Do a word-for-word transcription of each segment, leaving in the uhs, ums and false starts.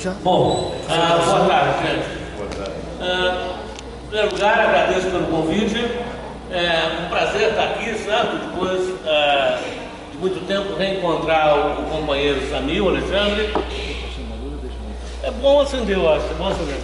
já? Bom, ah, boa tarde, gente. Boa tarde. Ah, em primeiro lugar, agradeço pelo convite. É um prazer estar aqui, certo? Depois ah, de muito tempo reencontrar o, o companheiro Samir, o Alexandre. É bom acender, eu acho, é bom acender.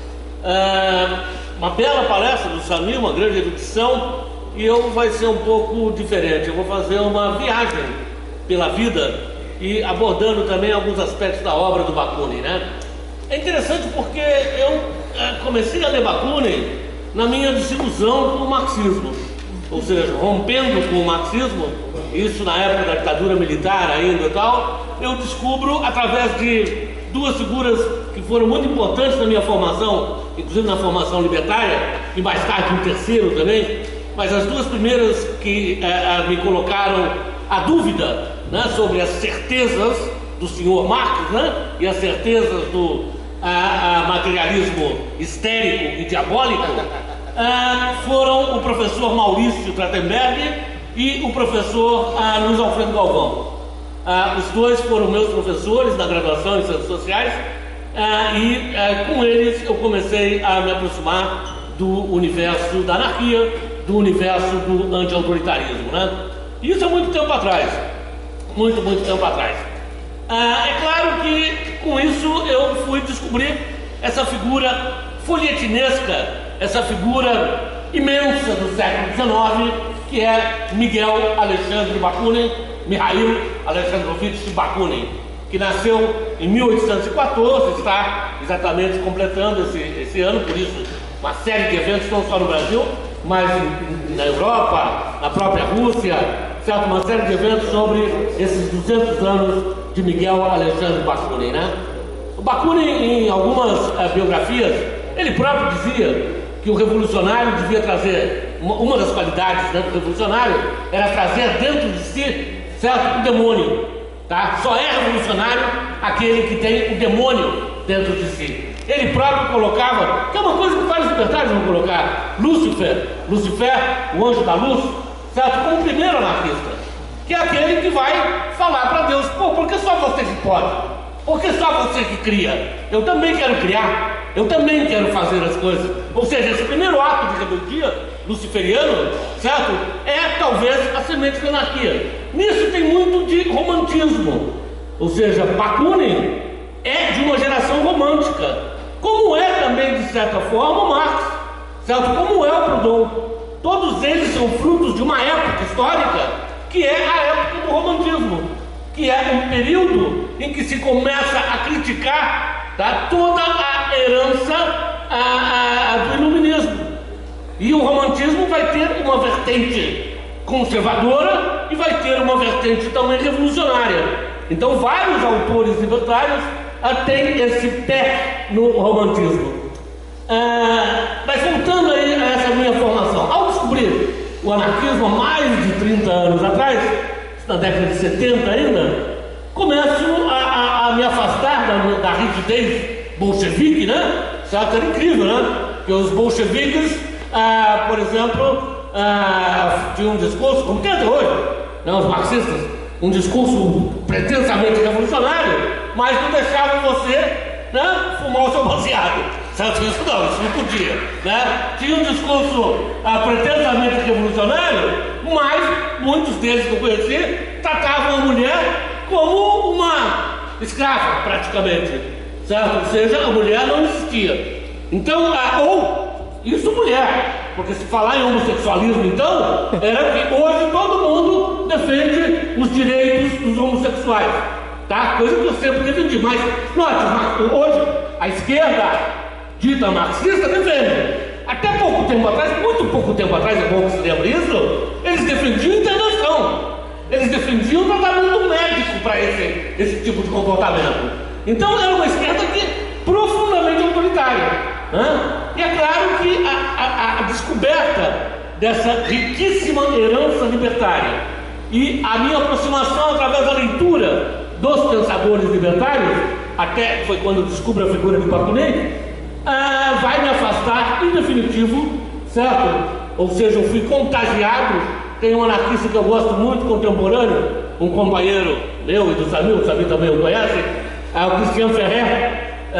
Ah, uma bela palestra do Samir, uma grande erudição, e eu vai ser um pouco diferente. Eu vou fazer uma viagem pela vida e abordando também alguns aspectos da obra do Bakunin, né? É interessante porque eu eh, comecei a ler Bakunin na minha desilusão com o marxismo, ou seja, rompendo com o marxismo, isso na época da ditadura militar ainda e tal, eu descubro através de duas figuras que foram muito importantes na minha formação, inclusive na formação libertária, e mais tarde um terceiro também, mas as duas primeiras que eh, me colocaram a dúvida, né, sobre as certezas do senhor Marx, né, e as certezas do a, a materialismo histérico e diabólico, a, foram o professor Maurício Trachtenberg e o professor a, Luiz Alfredo Galvão. A, os dois foram meus professores na graduação em Ciências Sociais, a, e a, com eles eu comecei a me aproximar do universo da anarquia, do universo do anti-autoritarismo, né? Isso há muito tempo atrás. Muito, muito tempo atrás. Ah, é claro que com isso eu fui descobrir essa figura folhetinesca, essa figura imensa do século dezenove, que é Miguel Alexandre Bakunin, Mikhail Alexandrovich Bakunin, que nasceu em mil oitocentos e quatorze, está exatamente completando esse, esse ano, por isso uma série de eventos, não só no Brasil, mas na Europa, na própria Rússia, certo? Uma série de eventos sobre esses duzentos anos de Miguel Alexandre Bakunin, né? O Bakunin, em algumas uh, biografias, ele próprio dizia que o revolucionário devia trazer, uma, uma das qualidades, né, do revolucionário era trazer dentro de si, certo, o demônio, tá? Só é revolucionário aquele que tem o demônio dentro de si. Ele próprio colocava, que é uma coisa que vários libertários vão colocar, Lúcifer, Lucifer, o anjo da luz, certo? Como o primeiro anarquista, que é aquele que vai falar para Deus: pô, por que só você que pode? Por que só você que cria? Eu também quero criar, eu também quero fazer as coisas. Ou seja, esse primeiro ato de rebeldia luciferiano, certo? É talvez a semente da anarquia. Nisso tem muito de romantismo, ou seja, Bakunin é de uma geração romântica, como é também, de certa forma, o Marx, certo? Como é o Proudhon. Todos eles são frutos de uma época histórica que é a época do romantismo, que é um período em que se começa a criticar, tá, toda a herança a, a, do iluminismo. E o romantismo vai ter uma vertente conservadora e vai ter uma vertente também revolucionária. Então vários autores libertários têm esse pé no romantismo. Ah, mas voltando aí a essa minha formação, ao descobrir o anarquismo há mais de trinta anos atrás, na década de setenta ainda, começo a, a, a me afastar da, da rigidez bolchevique, né? Certo? Era incrível, né? Porque os bolcheviques, ah, por exemplo, ah, tinham um discurso, como tem até hoje, né? Os marxistas, um discurso pretensamente revolucionário, mas não deixavam você, né, fumar o seu baseado. Certo? Isso não, isso não podia, né? Tinha um discurso ah, pretensamente revolucionário, mas muitos deles que eu conheci tratavam a mulher como uma escrava, praticamente, certo? Ou seja, a mulher não existia. Então, ah, ou isso mulher, porque se falar em homossexualismo, então, era que hoje todo mundo defende os direitos dos homossexuais, tá? Coisa que eu sempre defendi, mas note, hoje a esquerda dita marxista defende. Até pouco tempo atrás, muito pouco tempo atrás, é bom que se lembre isso, eles defendiam internação, eles defendiam o tratamento médico para esse, esse tipo de comportamento. Então era uma esquerda que profundamente autoritária, né? E é claro que a, a, a descoberta dessa riquíssima herança libertária e a minha aproximação através da leitura dos pensadores libertários, até foi quando eu descubro a figura de Bakunin, ah, vai me afastar em definitivo, certo? Ou seja, eu fui contagiado. Tem um anarquista que eu gosto muito, contemporâneo, um companheiro meu e do Samir, o Samir também o conhece, é o Christian Ferrer, é,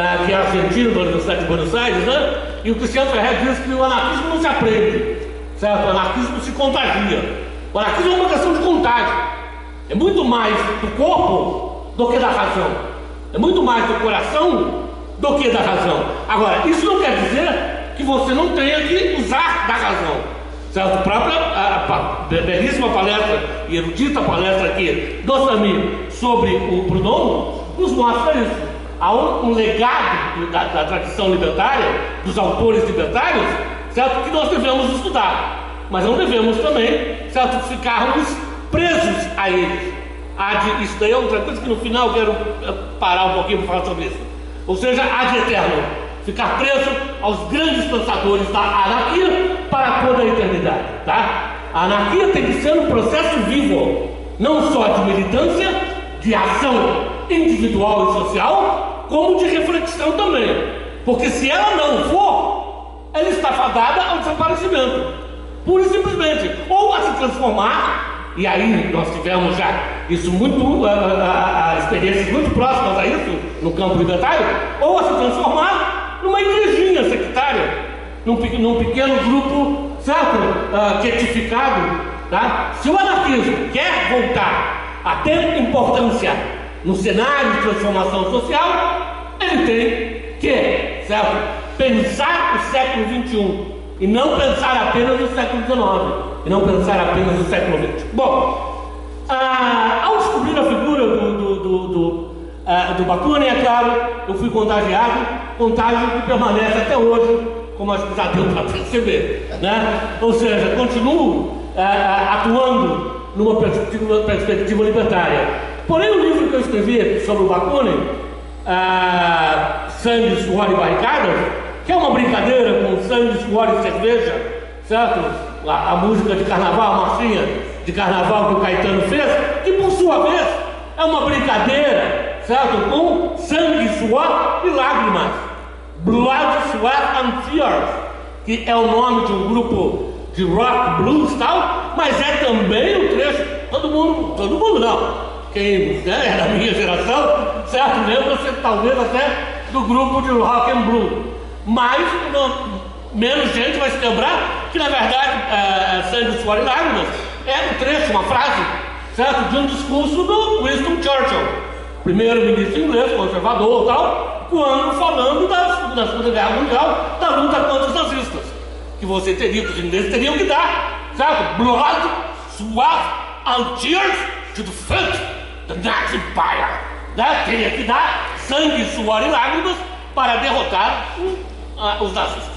argentino da Universidade de Buenos Aires, né? E o Cristiano Ferrer diz que o anarquismo não se aprende, certo? O anarquismo se contagia. O anarquismo é uma questão de contágio. É muito mais do corpo do que da razão. É muito mais do coração do que da razão. Agora, isso não quer dizer que você não tenha que usar da razão, certo? A própria a, a belíssima palestra e erudita palestra aqui do Samir sobre o Proudhon nos mostra isso. Há um, um legado da, da tradição libertária, dos autores libertários, certo? Que nós devemos estudar, mas não devemos também, certo? Ficarmos presos a eles. Há de, isso daí é outra coisa que no final eu quero parar um pouquinho para falar sobre isso. Ou seja, há de eterno ficar preso aos grandes pensadores da anarquia para toda a eternidade, tá? A anarquia tem que ser um processo vivo, não só de militância, de ação individual e social, como de reflexão também. Porque se ela não for, ela está fadada ao desaparecimento, pura e simplesmente, ou a se transformar. E aí nós tivemos já isso muito, a, a, a experiências muito próximas a isso no campo libertário, ou a se transformar numa igrejinha sectária, num, num pequeno grupo, certo? Uh, quietificado, tá? Se o anarquismo quer voltar a ter importância no cenário de transformação social, ele tem que, certo? Pensar o século vinte e um e não pensar apenas no século dezenove, e não pensar apenas no século vinte. Bom, ah, ao descobrir a figura do, do, do, do, ah, do Bakunin, é claro, eu fui contagiado, contágio que permanece até hoje, como acho que já deu para perceber, né? Ou seja, continuo ah, atuando numa perspectiva, perspectiva libertária. Porém, o livro que eu escrevi sobre o Bakunin, ah, Sangue, Suor e Barricadas, que é uma brincadeira com sangue, suor e cerveja, certo? A, a música de carnaval, a marchinha de carnaval que o Caetano fez, que por sua vez é uma brincadeira, certo? Com sangue, suor e lágrimas. Blood, Sweat and Tears, que é o nome de um grupo de rock, blues e tal, mas é também um trecho, todo mundo, todo mundo não, quem né, é da minha geração, certo? Lembra-se talvez até do grupo de rock and blues. Mas não, menos gente vai se lembrar que, na verdade, é, Sangue, Suor e Lágrimas é um trecho, uma frase, certo? De um discurso do Winston Churchill, primeiro-ministro inglês, conservador e tal, quando falando da, da Segunda Guerra Mundial, da luta contra os nazistas, que você teria, que os ingleses teriam que dar, certo? Blood, sweat and tears to defeat the Nazi Empire, né? Teria que dar sangue, suor e lágrimas para derrotar o Ah, os nazistas.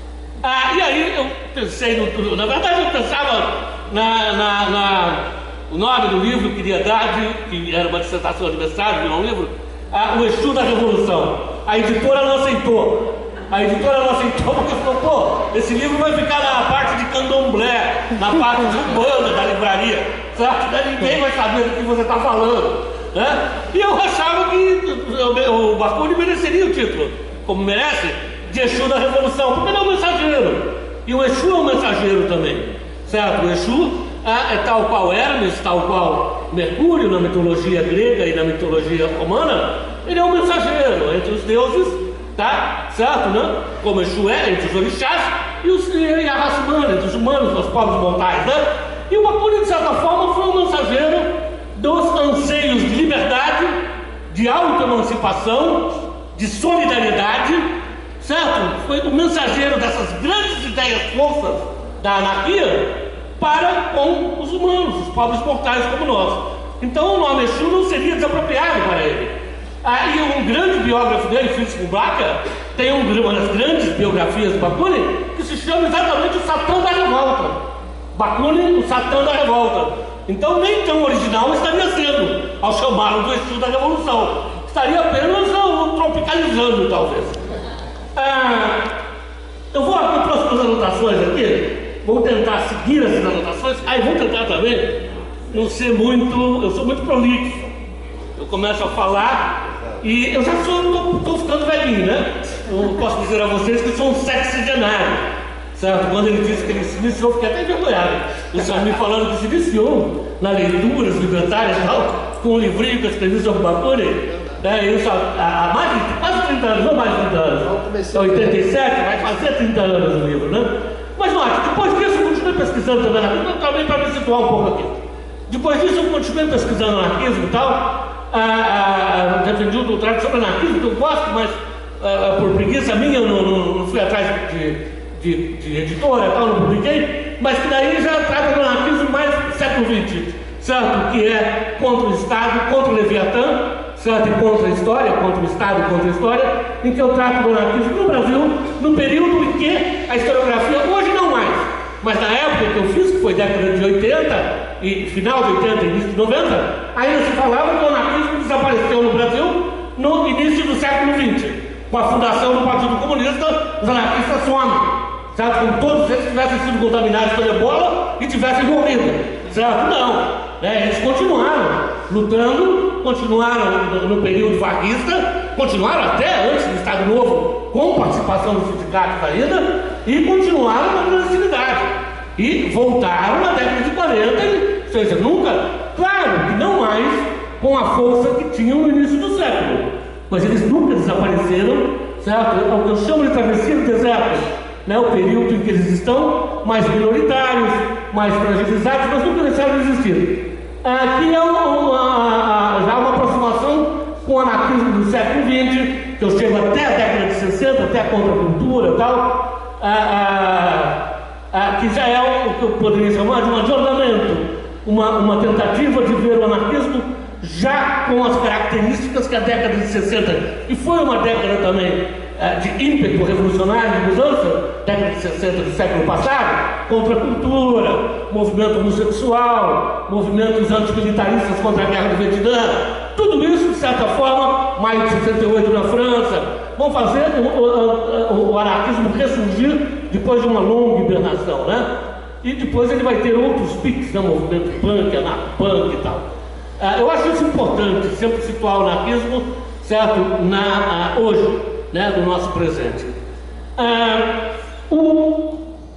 Ah, e aí eu pensei, no, na verdade eu pensava na, na, na o nome do livro que queria dar, de, que era uma dissertação de mestrado, virou um livro, ah, O Exu da Revolução. A editora não aceitou. A editora não aceitou porque falou, pô, esse livro vai ficar na parte de candomblé, na parte de urbana da livraria, certo? Ninguém vai saber do que você está falando, né? E eu achava que o Bakunin mereceria o título, como merece, de Exu da Revolução, porque ele é um mensageiro, e o Exu é um mensageiro também, certo? O Exu é, é tal qual Hermes, tal qual Mercúrio na mitologia grega e na mitologia romana, ele é um mensageiro entre os deuses, tá? Certo, né? Como Exu é entre os orixás e, os, e a raça humana, entre os humanos, os povos mortais, né? E o Bakunin, de certa forma, foi um mensageiro dos anseios de liberdade, de autoemancipação, de solidariedade, certo? Foi o mensageiro dessas grandes ideias forças da anarquia para com os humanos, os povos mortais como nós. Então o nome Exu não seria desapropriado para ele. Aí ah, um grande biógrafo dele, Francis Blacker, tem um, uma das grandes biografias do Bakunin que se chama exatamente o Satã da Revolta. Bakunin, o Satã da Revolta. Então nem tão original estaria sendo ao chamá-lo do Exu da Revolução. Estaria apenas uh, tropicalizando, talvez. Ah, eu vou abrir próximas anotações aqui, vou tentar seguir essas anotações, aí vou tentar também não ser muito, eu sou muito prolixo, eu começo a falar e eu já sou, estou ficando velhinho, né? Eu posso dizer a vocês que sou um sexagenário, certo? Quando ele disse que ele se iniciou, eu fiquei até envergonhado, o senhor me falando que se iniciou na leitura, libertárias e tal, com um livrinho que eu escrevi sobre Bakunin. É isso, há, há mais de quase trinta anos, não mais de trinta anos. É oitenta e sete, vai fazer trinta anos o livro, né? Mas note, depois disso eu continuei pesquisando também anarquismo, também para me situar um pouco aqui. Depois disso eu continuei pesquisando anarquismo e tal, ah, ah, defendi o doutorado sobre anarquismo, que eu gosto, mas ah, por preguiça minha eu não, não, não fui atrás de, de, de editora e tal, não publiquei, mas que daí já trata do anarquismo mais do século vinte, certo? Que é contra o Estado, contra o Leviatã, certo? E contra a história, contra o Estado, contra a história, em que eu trato do anarquismo no Brasil, no período em que a historiografia, hoje não mais, mas na época que eu fiz, que foi década de oitenta, e final de oitenta e início de noventa, ainda se falava que o anarquismo desapareceu no Brasil no início do século vinte. Com a fundação do Partido Comunista, os anarquistas somem, certo? Como todos eles tivessem sido contaminados pela ebola e tivessem morrido, certo? Não, né? Eles continuaram lutando, continuaram no, no período varguista, continuaram até antes do Estado Novo, com participação dos sindicatos ainda, e continuaram na clandestinidade. E voltaram na década de quarenta, ou seja, nunca, claro que não mais com a força que tinham no início do século, mas eles nunca desapareceram, certo? É o que eu chamo de travessia do deserto, né? O período em que eles estão mais minoritários, mais fragilizados, mas nunca deixaram de existir. Aqui é uma, uma, já uma aproximação com o anarquismo do século vinte, que eu chego até a década de sessenta, até a contracultura e tal, ah, ah, ah, que já é o que eu poderia chamar de um adornamento, uma, uma tentativa de ver o anarquismo já com as características que a década de sessenta, e foi uma década também ah, de ímpeto revolucionário, de mudança, década de sessenta do século passado, contra a cultura, movimento homossexual, movimentos antimilitaristas contra a guerra do Vietnã, tudo isso, de certa forma, maio de sessenta e oito na França, vão fazer o, o, o, o anarquismo ressurgir depois de uma longa hibernação, né? E depois ele vai ter outros piques, né? Movimento punk, anarpunk e tal. Ah, eu acho isso importante, sempre situar o anarquismo, certo? Na, ah, hoje, né? Do nosso presente. Ah, o...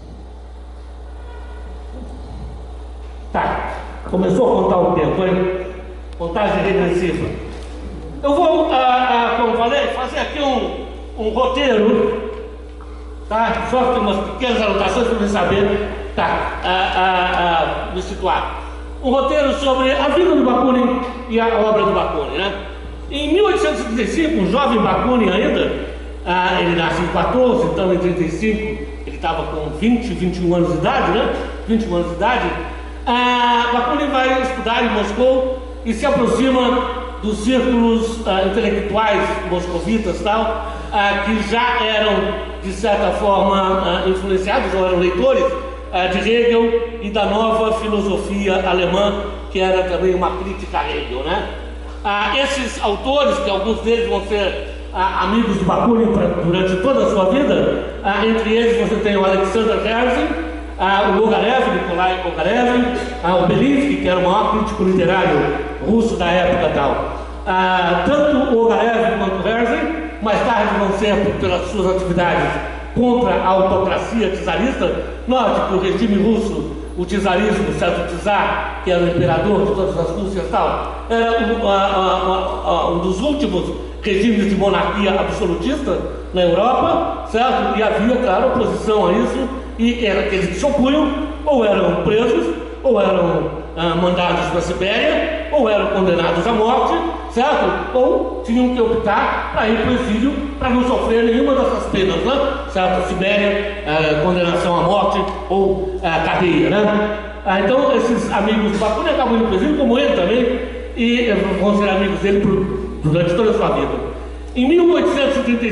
Tá, começou a contar o tempo, hein? Contagem regressiva. Eu vou, ah, ah, como falei, fazer aqui um, um roteiro, tá? Só tem umas pequenas anotações para você saber, tá? Ah, ah, ah, me situar. Um roteiro sobre a vida do Bakunin e a obra do Bakunin, né? Em mil oitocentos e trinta e cinco, um jovem Bakunin ainda, ah, ele nasce em quatorze, então em trinta e cinco ele estava com vinte, vinte e um anos de idade, né? vinte e um anos de idade. Ah, Bakunin vai estudar em Moscou e se aproxima dos círculos ah, intelectuais moscovitas tal, ah, que já eram, de certa forma, ah, influenciados, ou eram leitores ah, de Hegel e da nova filosofia alemã, que era também uma crítica a Hegel, né? Ah, esses autores, que alguns deles vão ser ah, amigos de Bakunin durante toda a sua vida, ah, entre eles você tem o Alexander Herzen, Ah, o Ogarev, Nikolai Ogarev, ah, o Belinsky, que era o maior crítico literário russo da época tal. Ah, tanto o Ogarev quanto o Herzen, mais tarde vão ser, pelas suas atividades contra a autocracia czarista. Note que o regime russo, o czarismo, o certo czar, que era o imperador de todas as Rússias tal, era um, ah, ah, ah, um dos últimos regimes de monarquia absolutista na Europa, certo? E havia, claro, oposição a isso, e era aqueles que se opunham, ou eram presos, ou eram ah, mandados para a Sibéria, ou eram condenados à morte, certo? Ou tinham que optar para ir para o exílio para não sofrer nenhuma dessas penas, né? Certo? Sibéria, ah, condenação à morte ou ah, cadeia, né? Ah, então esses amigos do Bakunin acabam indo para o exílio, como ele também, e vão ser amigos dele por, durante toda a sua vida. Em mil oitocentos e trinta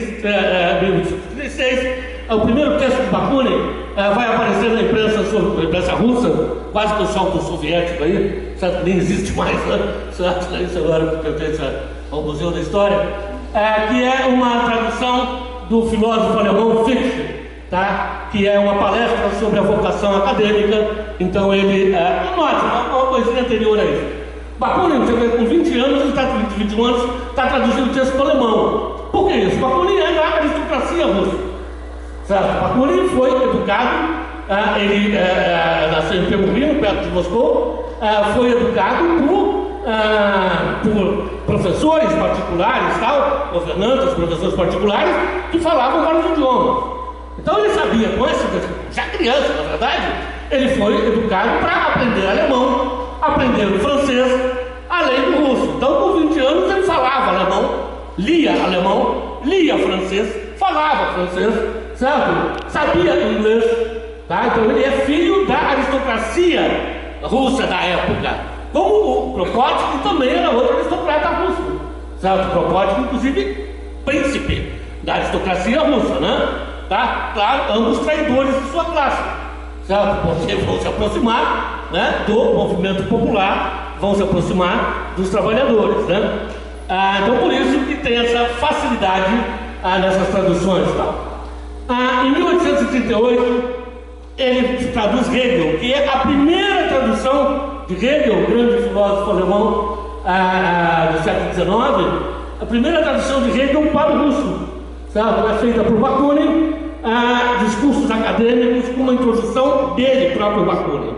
e seis, o primeiro texto de Bakunin Uh, vai aparecer na imprensa, na imprensa russa, quase que o salto soviético aí, certo? Nem existe mais, né? Certo? Isso agora pertence ao Museu da História, uh, que é uma tradução do filósofo alemão Fichte, tá? Que é uma palestra sobre a vocação acadêmica. Então ele, uh, note, uma, uma coisinha anterior a isso. Bakunin, você vê, com vinte anos, ele está com vinte e um anos, está traduzindo o texto para o alemão. Por que isso? Bakunin é da aristocracia russa. Certo? Bakunin foi educado, ah, ele ah, nasceu em Pemurino, perto de Moscou, ah, foi educado por, ah, por professores particulares, tal, governantes, professores particulares, que falavam vários idiomas. Então ele sabia, com esse, já criança, na verdade, ele foi educado para aprender alemão, aprender o francês, além do russo. Então, com vinte anos, ele falava alemão, lia alemão, lia francês, falava francês, certo? Sabia inglês, tá? Então ele é filho da aristocracia russa da época, como o Kropotkin também era outro aristocrata russo, certo? Kropotkin, inclusive, príncipe da aristocracia russa, né? Tá? Claro, ambos traidores de sua classe, certo? Porque vão se aproximar, né, do movimento popular, vão se aproximar dos trabalhadores, né? Ah, então por isso que tem essa facilidade ah, nessas traduções, tal. Ah, em mil oitocentos e trinta e oito ele traduz Hegel, que é a primeira tradução de Hegel, grande filósofo alemão ah, do século dezenove, a primeira tradução de Hegel para o russo, certo? É feita por Bakunin, ah, discursos acadêmicos com uma introdução dele próprio, Bakunin.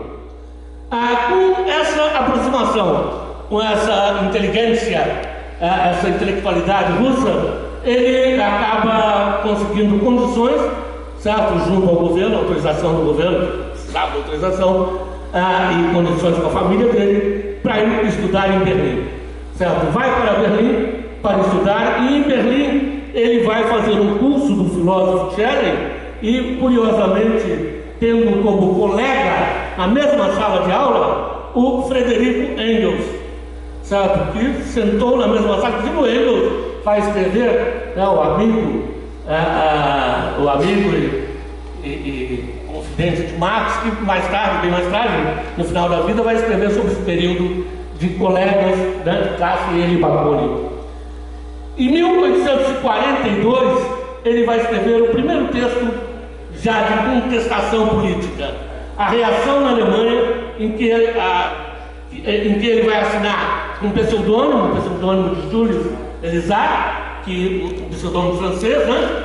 Ah, com essa aproximação, com essa inteligência, ah, essa intelectualidade russa, ele acaba conseguindo condições, certo, junto ao governo, autorização do governo, sabe, autorização ah, e condições com a família dele, para ir estudar em Berlim, certo? Vai para Berlim para estudar, e em Berlim ele vai fazer um curso do filósofo Schelling, e curiosamente tendo como colega na mesma sala de aula o Frederico Engels, certo? Que sentou na mesma sala, que o Engels vai escrever, né, o amigo, ah, ah, o amigo e, e, e confidente de Marx, que mais tarde, bem mais tarde, no final da vida, vai escrever sobre esse período de colegas, né, de classe, ele e Bakunin. Em mil oitocentos e quarenta e dois, ele vai escrever o primeiro texto já de contestação política, a reação na Alemanha, em que ele, a, em que ele vai assinar um pseudônimo, um pseudônimo de Julius Elisar, que um pseudônimo francês, né?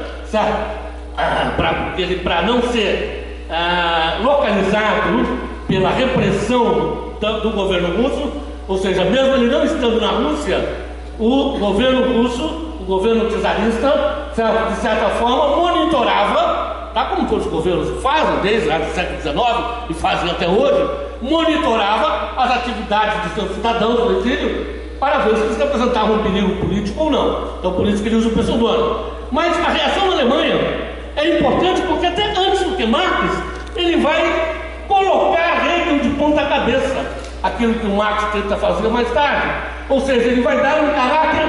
Para não ser ah, localizado pela repressão do, do governo russo, ou seja, mesmo ele não estando na Rússia, o governo russo, o governo czarista, certo, de certa forma, monitorava, tá, como todos os governos fazem, desde lá do século dezenove e fazem até hoje, monitorava as atividades de seus cidadãos no exílio para ver se eles representavam um perigo político ou não. Então, por isso que ele usa o pseudônimo. Mas a reação na Alemanha é importante porque até antes do que Marx, ele vai colocar Hegel de ponta cabeça, aquilo que o Marx tenta fazer mais tarde. Ou seja, ele vai dar um caráter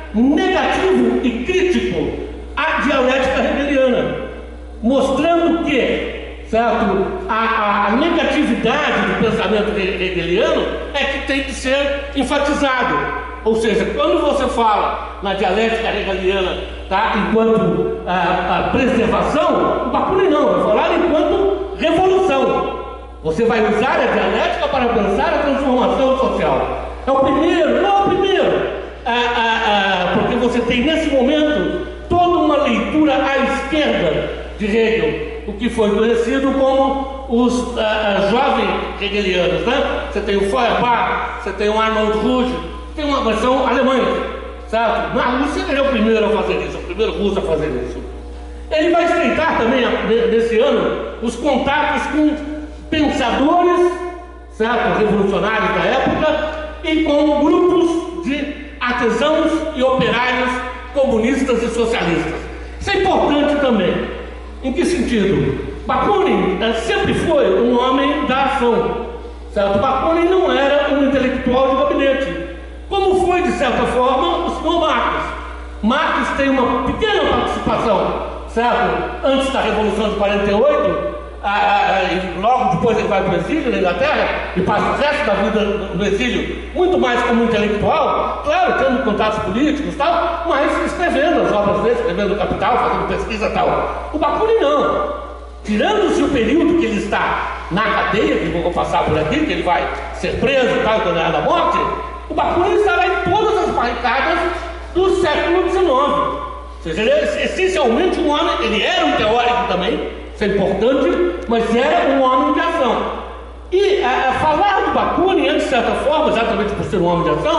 negativo e crítico à dialética hegeliana, mostrando que, certo, a, a negatividade do pensamento hegeliano é que tem que ser enfatizado. Ou seja, quando você fala na dialética hegeliana, tá, enquanto a, a preservação, o Bakunin não, vai falar enquanto revolução. Você vai usar a dialética para pensar a transformação social. É o primeiro, não é o primeiro, ah, ah, ah, porque você tem nesse momento toda uma leitura à esquerda de Hegel, o que foi conhecido como os ah, ah, jovens hegelianos, né? Você tem o Feuerbach, você tem o Arnold Ruge, tem uma versão alemã, certo? Na Rússia ele é o primeiro a fazer isso, o primeiro russo a fazer isso. Ele vai estreitar também, nesse ano, os contatos com pensadores, certo, revolucionários da época, e com grupos de artesãos e operários comunistas e socialistas. Isso é importante também. Em que sentido? Bakunin eh, sempre foi um homem da ação, certo? Bakunin não era um intelectual de gabinete, como foi, de certa forma, o senhor Marx. Marx tem uma pequena participação, certo? Antes da Revolução de quarenta e oito, Ah, ah, e logo depois ele vai para o exílio na Inglaterra e passa o resto da vida no exílio muito mais como intelectual, claro, tendo contatos políticos e tal, mas escrevendo as obras dele, escrevendo o Capital, fazendo pesquisa e tal. O Bakunin não. Tirando-se o período que ele está na cadeia, que eu vou passar por aqui, que ele vai ser preso e tal, condenado à morte, o Bakunin estará em todas as barricadas do século dezenove. Ou seja, ele é essencialmente um homem, ele era um teórico também, isso é importante, mas era um homem de ação. E a, a falar do Bakunin é, de certa forma, exatamente por ser um homem de ação,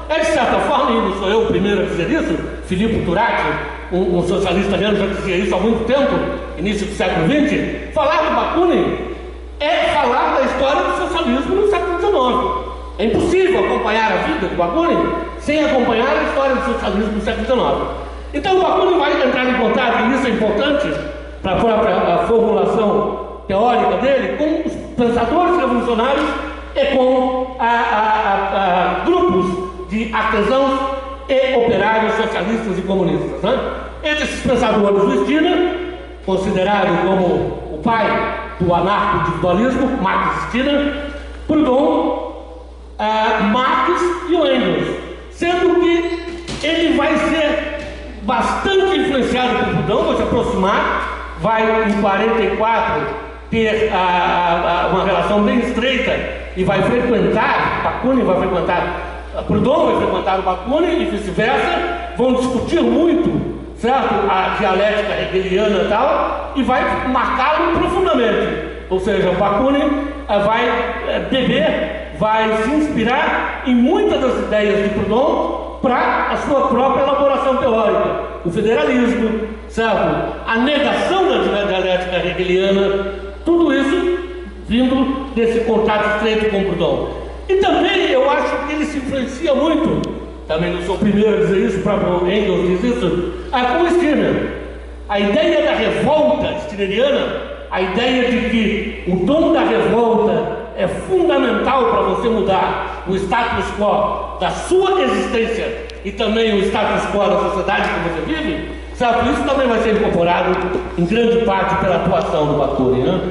é de certa forma, e não sou eu o primeiro a dizer isso, Filippo Turati, um, um socialista italiano, já dizia isso há muito tempo, início do século vinte, falar do Bakunin é falar da história do socialismo no século dezenove. É impossível acompanhar a vida do Bakunin sem acompanhar a história do socialismo no século dezenove. Então o Bakunin vai entrar em contato, e isso é importante para a própria a formulação teórica dele, com os pensadores revolucionários e com a, a, a, a grupos de artesãos e operários socialistas e comunistas, né? Entre esses pensadores, o Stirner, considerado como o pai do anarco-individualismo, Max Stirner, Proudhon, Uh, Marx e o Engels, sendo que ele vai ser bastante influenciado por Proudhon, vai se aproximar, vai em quarenta e quatro ter uh, uh, uma relação bem estreita e vai frequentar, Bakunin vai frequentar, uh, Proudhon vai frequentar o Bakunin e vice-versa, vão discutir muito, certo? A dialética hegeliana e tal, e vai marcá-lo profundamente, ou seja, o Bakunin uh, vai uh, beber, vai se inspirar em muitas das ideias de Proudhon para a sua própria elaboração teórica. O federalismo, certo? A negação da dialética hegeliana, tudo isso vindo desse contato estreito com Proudhon. E também eu acho que ele se influencia muito, também não sou o primeiro a dizer isso, o próprio Engels diz isso, com o Stirner. A ideia da revolta stirneriana, a ideia de que o dom da revolta é fundamental para você mudar o status quo da sua existência e também o status quo da sociedade que você vive, sabe? Isso também vai ser incorporado em grande parte pela atuação do Bakunin, né?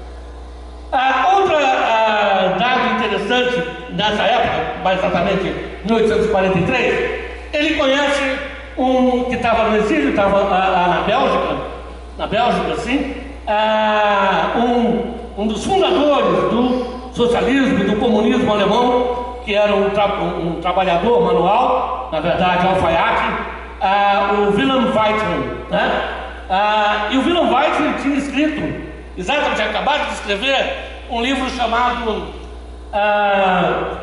Ah, outra ah, dado interessante nessa época, mais exatamente em mil oitocentos e quarenta e três, ele conhece um que estava no exílio, estava ah, ah, na Bélgica, na Bélgica, sim, ah, um, um dos fundadores do socialismo, do comunismo alemão, que era um, tra um trabalhador manual, na verdade alfaiate, uh, o Wilhelm Weizmann, né? Uh, e o Wilhelm Weizmann tinha escrito, exatamente, tinha acabado de escrever um livro chamado uh,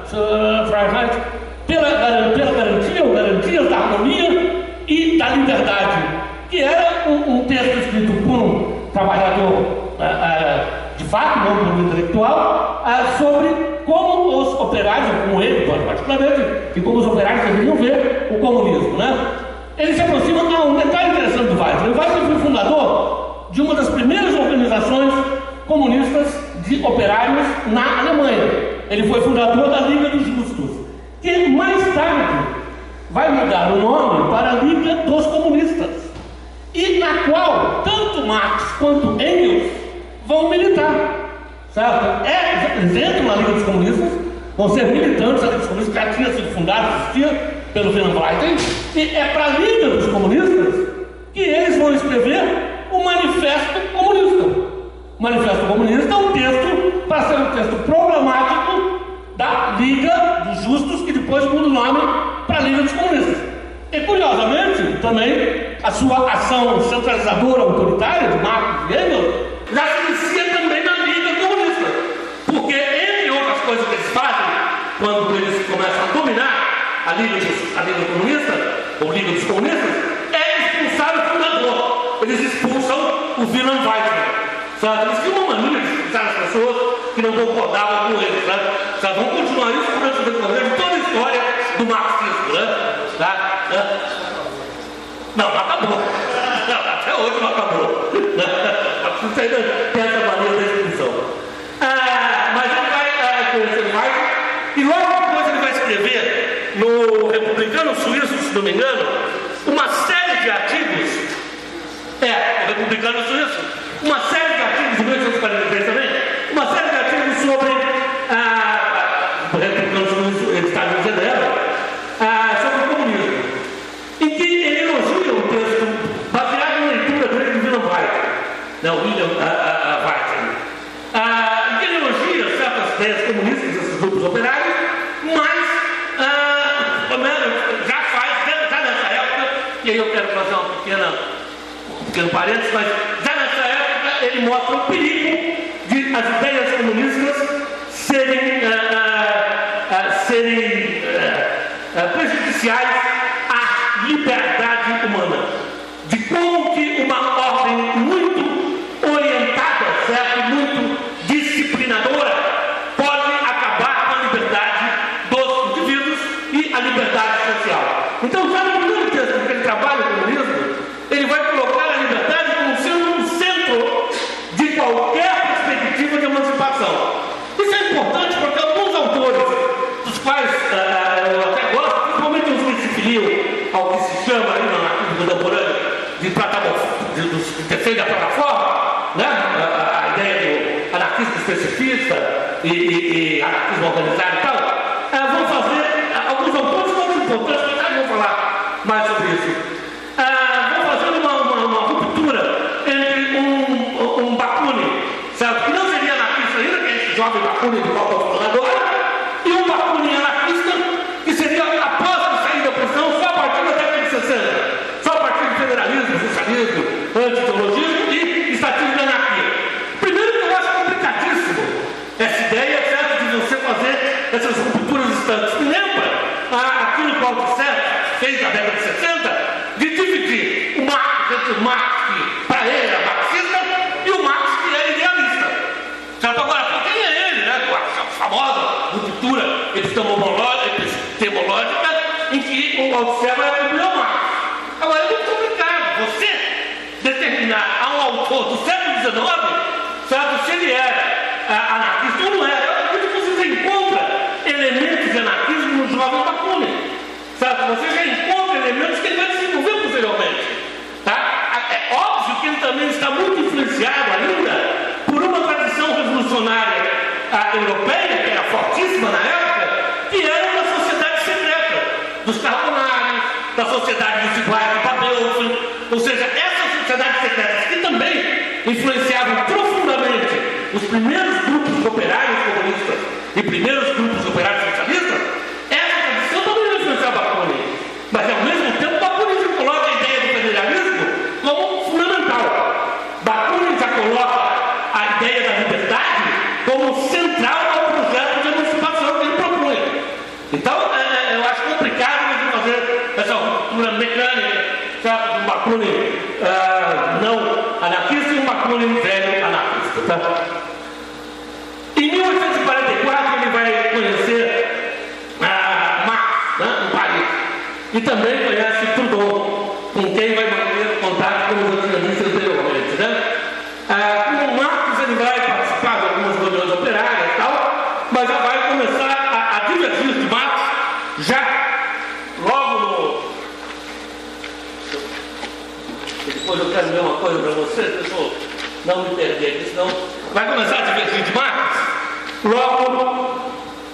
pela, pela Garantia, ou Garantias da Harmonia e da Liberdade, que era um, um texto escrito por um trabalhador uh, uh, de fato, não por um intelectual, uh, sobre como os operários, como ele particularmente, e como os operários deveriam ver o comunismo, né? Ele se aproxima de um detalhe interessante do Weizmann. O Weizmann foi fundador de uma das primeiras organizações comunistas de operários na Alemanha. Ele foi fundador da Liga dos Justos, que mais tarde vai mudar o nome para a Liga dos Comunistas, e na qual tanto Marx quanto Engels vão militar, certo? É, eles entram na Liga dos Comunistas, vão ser militantes, a Liga dos Comunistas já tinha sido fundada, existia pelo Wilhelm Weizmann, e é para a Liga dos Comunistas que eles vão escrever o Manifesto Comunista. O Manifesto Comunista é um texto, para ser um texto programático da Liga dos Justos, que depois muda o nome para a Liga dos Comunistas. E curiosamente, também, a sua ação centralizadora autoritária de Marx e Engels já se inicia também na Liga Comunista, porque, entre outras coisas que eles fazem, quando eles começam a dominar a Liga, dos, a Liga Comunista, ou Liga dos Comunistas, é expulsar o fundador. Eles expulsam o Wilhelm Weizmann, sabe? Eles tinham uma mania de expulsar as pessoas que não concordavam com eles, sabe? Sabe? Vamos continuar isso durante o decorrer de toda a história do marxismo, né? Tá? Não, não acabou. Não, até hoje não acabou. Isso ainda tem essa maneira da expulsão. Ah, mas ele vai ah, conhecer mais, e logo depois ele vai escrever no Republicano Suíço, se não me engano, uma série de artigos. É, o Republicano Suíço, uma série de artigos, em mil oitocentos e quarenta e três também, uma série de artigos sobre ah, o Republicano Suíço, ele está em Genebra, ah, sobre o comunismo, em que ele elogia um texto baseado na leitura dele de Wilhelm Weizmann, não, Wilhelm Weizmann, ah, em que ele elogia certas ideias comunistas desses grupos operários, mas ah, já faz, já nessa época, e aí eu quero fazer uma pequena, um pequeno parênteses, mas já nessa época ele mostra o perigo de as ideias comunistas serem, ah, ah, serem ah, eh, prejudiciais à liberdade humana, de como que uma ordem muito orientada, certo? Muito disciplinadora, pode acabar com a liberdade dos indivíduos e a liberdade social. Então, já no primeiro texto que ele trabalha o comunismo, ele vai colocar a liberdade como sendo um centro de qualquer perspectiva de emancipação. Isso é importante porque alguns autores, dos quais uh, eu até gosto, principalmente os que se filiam ao que se chama aí no anarquismo contemporâneo de, de, de, de terceira plataforma, né? a, a ideia do anarquismo especificista e, e, e anarquismo organizado e tal, uh, vão fazer, uh, alguns autores muito importantes, mas não vou falar mais sobre isso, uh, vão fazer uma, uma, uma ruptura entre um, um Bakunin, certo? Que não seria anarquista ainda, que é esse jovem Bakunin do qual estou falando agora, e um Bakunin anarquista que seria após a saída da prisão só a partir da década de sessenta, só a partir do federalismo, socialismo, anti-ideologismo e estatismo de anarquia. Primeiro que eu acho complicadíssimo essa ideia, certo, de você fazer essas rupturas instantes. Me lembra ah, aquilo que o Althusser fez na década de sessenta, de dividir o Marx entre o Marx que para ele era marxista e o Marx que era idealista. Certo? Agora, por quem é ele, né? Com a famosa ruptura epistemológica em que o Althusser vai atribuir ao Marx. Agora, é muito complicado você determinar a um autor do século dezenove, certo? Se ele era ah, anarquista ou não era. Eu acredito que você já encontra elementos de anarquismo no jovem Bakunin, certo? Você já encontra elementos que ele vai desenvolver posteriormente. Tá? É óbvio que ele também está muito influenciado ainda por uma tradição revolucionária ah, europeia, que era fortíssima na época, que era uma sociedade secreta, dos carbonários, da sociedade dos iguais do Babel, ou seja, essas sociedades secretas que também influenciavam profundamente os primeiros grupos operários comunistas e primeiros grupos operários socialistas, essa tradição também vai influenciar o Bakunin. Mas ao mesmo tempo, Bakunin já coloca a ideia do federalismo como fundamental. Bakunin já coloca a ideia da liberdade como central ao projeto de emancipação que ele propunha. Então, é, é, eu acho complicado você fazer essa ruptura mecânica, certo? Um Bakunin uh, não anarquista e um Bakunin velho anarquista. Tá? Em mil oitocentos e quarenta e quatro, ele vai conhecer uh, Marx, né, em Paris, e também conhece Proudhon, com quem vai manter contato com os anarquistas anteriormente. Né? Uh, com o Marx, ele vai participar de algumas reuniões operárias e tal, mas já vai começar a, a divergir de Marx já logo no. Depois eu quero dizer uma coisa para vocês, deixa eu não me perder aqui, senão vai começar a divergir de Marx logo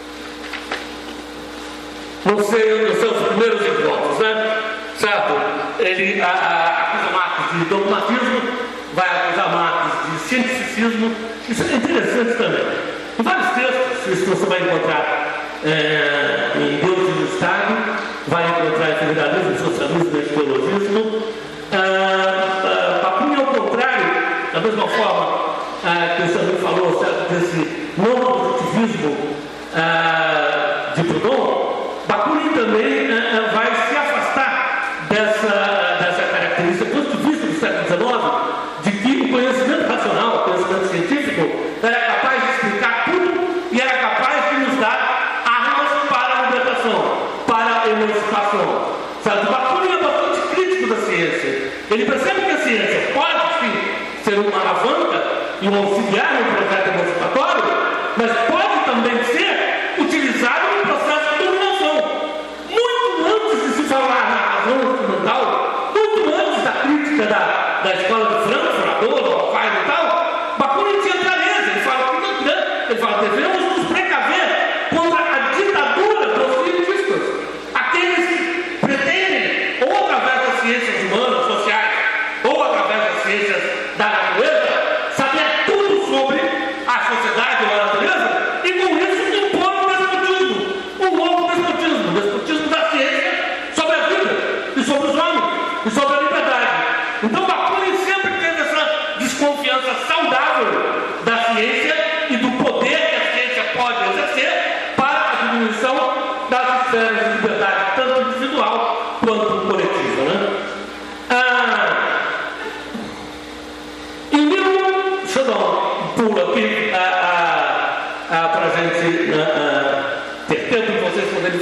nos seus, nos seus primeiros encontros, né? Certo? Ele a, a, acusa Marx de dogmatismo, vai acusar Marx de cientificismo. Isso é interessante também. Em vários textos, isso você vai encontrar é, em Deus e no Estado, vai encontrar em federalismo, socialismo e ecologismo. Bakunin, ao contrário, da mesma forma ah, que o senhor falou, certo, desse não positivismo ah, de Proudhon, Bakunin também ah, vai se afastar dessa, dessa característica positivista do século dezenove, de que o conhecimento racional, o conhecimento científico, era capaz de explicar tudo e era capaz de nos dar armas para a libertação, para a emancipação. Certo? Bakunin é bastante crítico da ciência. Ele percebe que a ciência pode, sim, ser uma alavanca e um auxiliar no projeto emancipatório, mas pode também ser utilizado no processo de dominação. Muito antes de se falar na razão instrumental, muito antes da crítica da, da escola de Frankfurt, Adorno, Hayek e tal, Bakunin tinha clareza. Ele fala que não, ele fala, devemos nos precaver contra a ditadura dos cientistas, aqueles que pretendem, ou através das ciências humanas, sociais, ou através das ciências da natureza, saber tudo sobre a sociedade ou a natureza, e com isso impor um despotismo, um novo despotismo, o despotismo da ciência sobre a vida, e sobre os homens, e sobre a liberdade. Então Bakunin sempre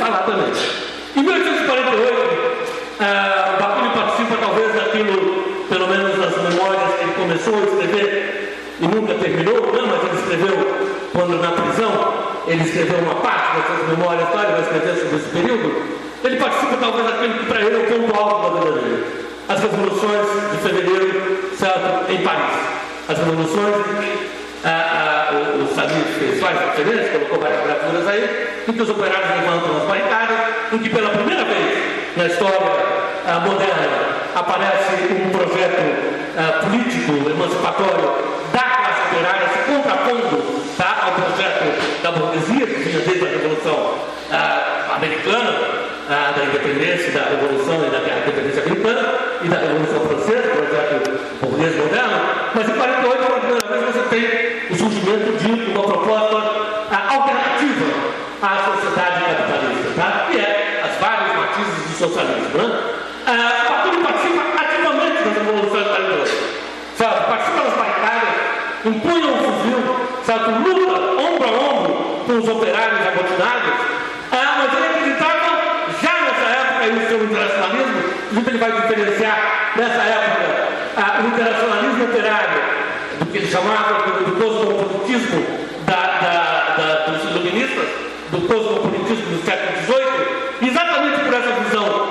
falar também. Em mil oitocentos e quarenta e oito, ah, o Bakunin participa talvez daquilo, pelo menos nas memórias que ele começou a escrever e nunca terminou, não, mas ele escreveu quando na prisão, ele escreveu uma parte dessas memórias, tá? Ele vai escrever sobre esse período. Ele participa talvez daquilo que para ele é o ponto alto da vida dele. As revoluções de fevereiro, certo, em Paris. As revoluções que ah, ah, o, o Samir fez várias referências, colocou várias graturas aí, em que os operários levantam as barricadas, em que pela primeira vez na história ah, moderna aparece um projeto ah, político, emancipatório da classe operária se contrapondo, tá, ao projeto da burguesia, que vinha desde a Revolução ah, Americana, ah, da independência, da Revolução e da independência americana e da Revolução Francesa, projeto burguês moderno. Mas em quarenta e oito, pela primeira vez, você tem o surgimento de uma proposta ah, alternativa à sociedade capitalista, tá? Que é as vários matizes do socialismo, né? Ah, o Bakunin participa ativamente das revoluções de quarenta e oito, sabe? Participa das barricadas, empunha um fuzil, sabe? Luta ombro a ombro com os operários agotinados, ah, mas ele acreditava já nessa época e o seu internacionalismo, inclusive ele vai diferenciar nessa época ah, o internacionalismo operário do que ele chamava do, do cosmopolitismo da, da, da, dos iluministas, do cosmopolitismo do século dezoito, exatamente por essa visão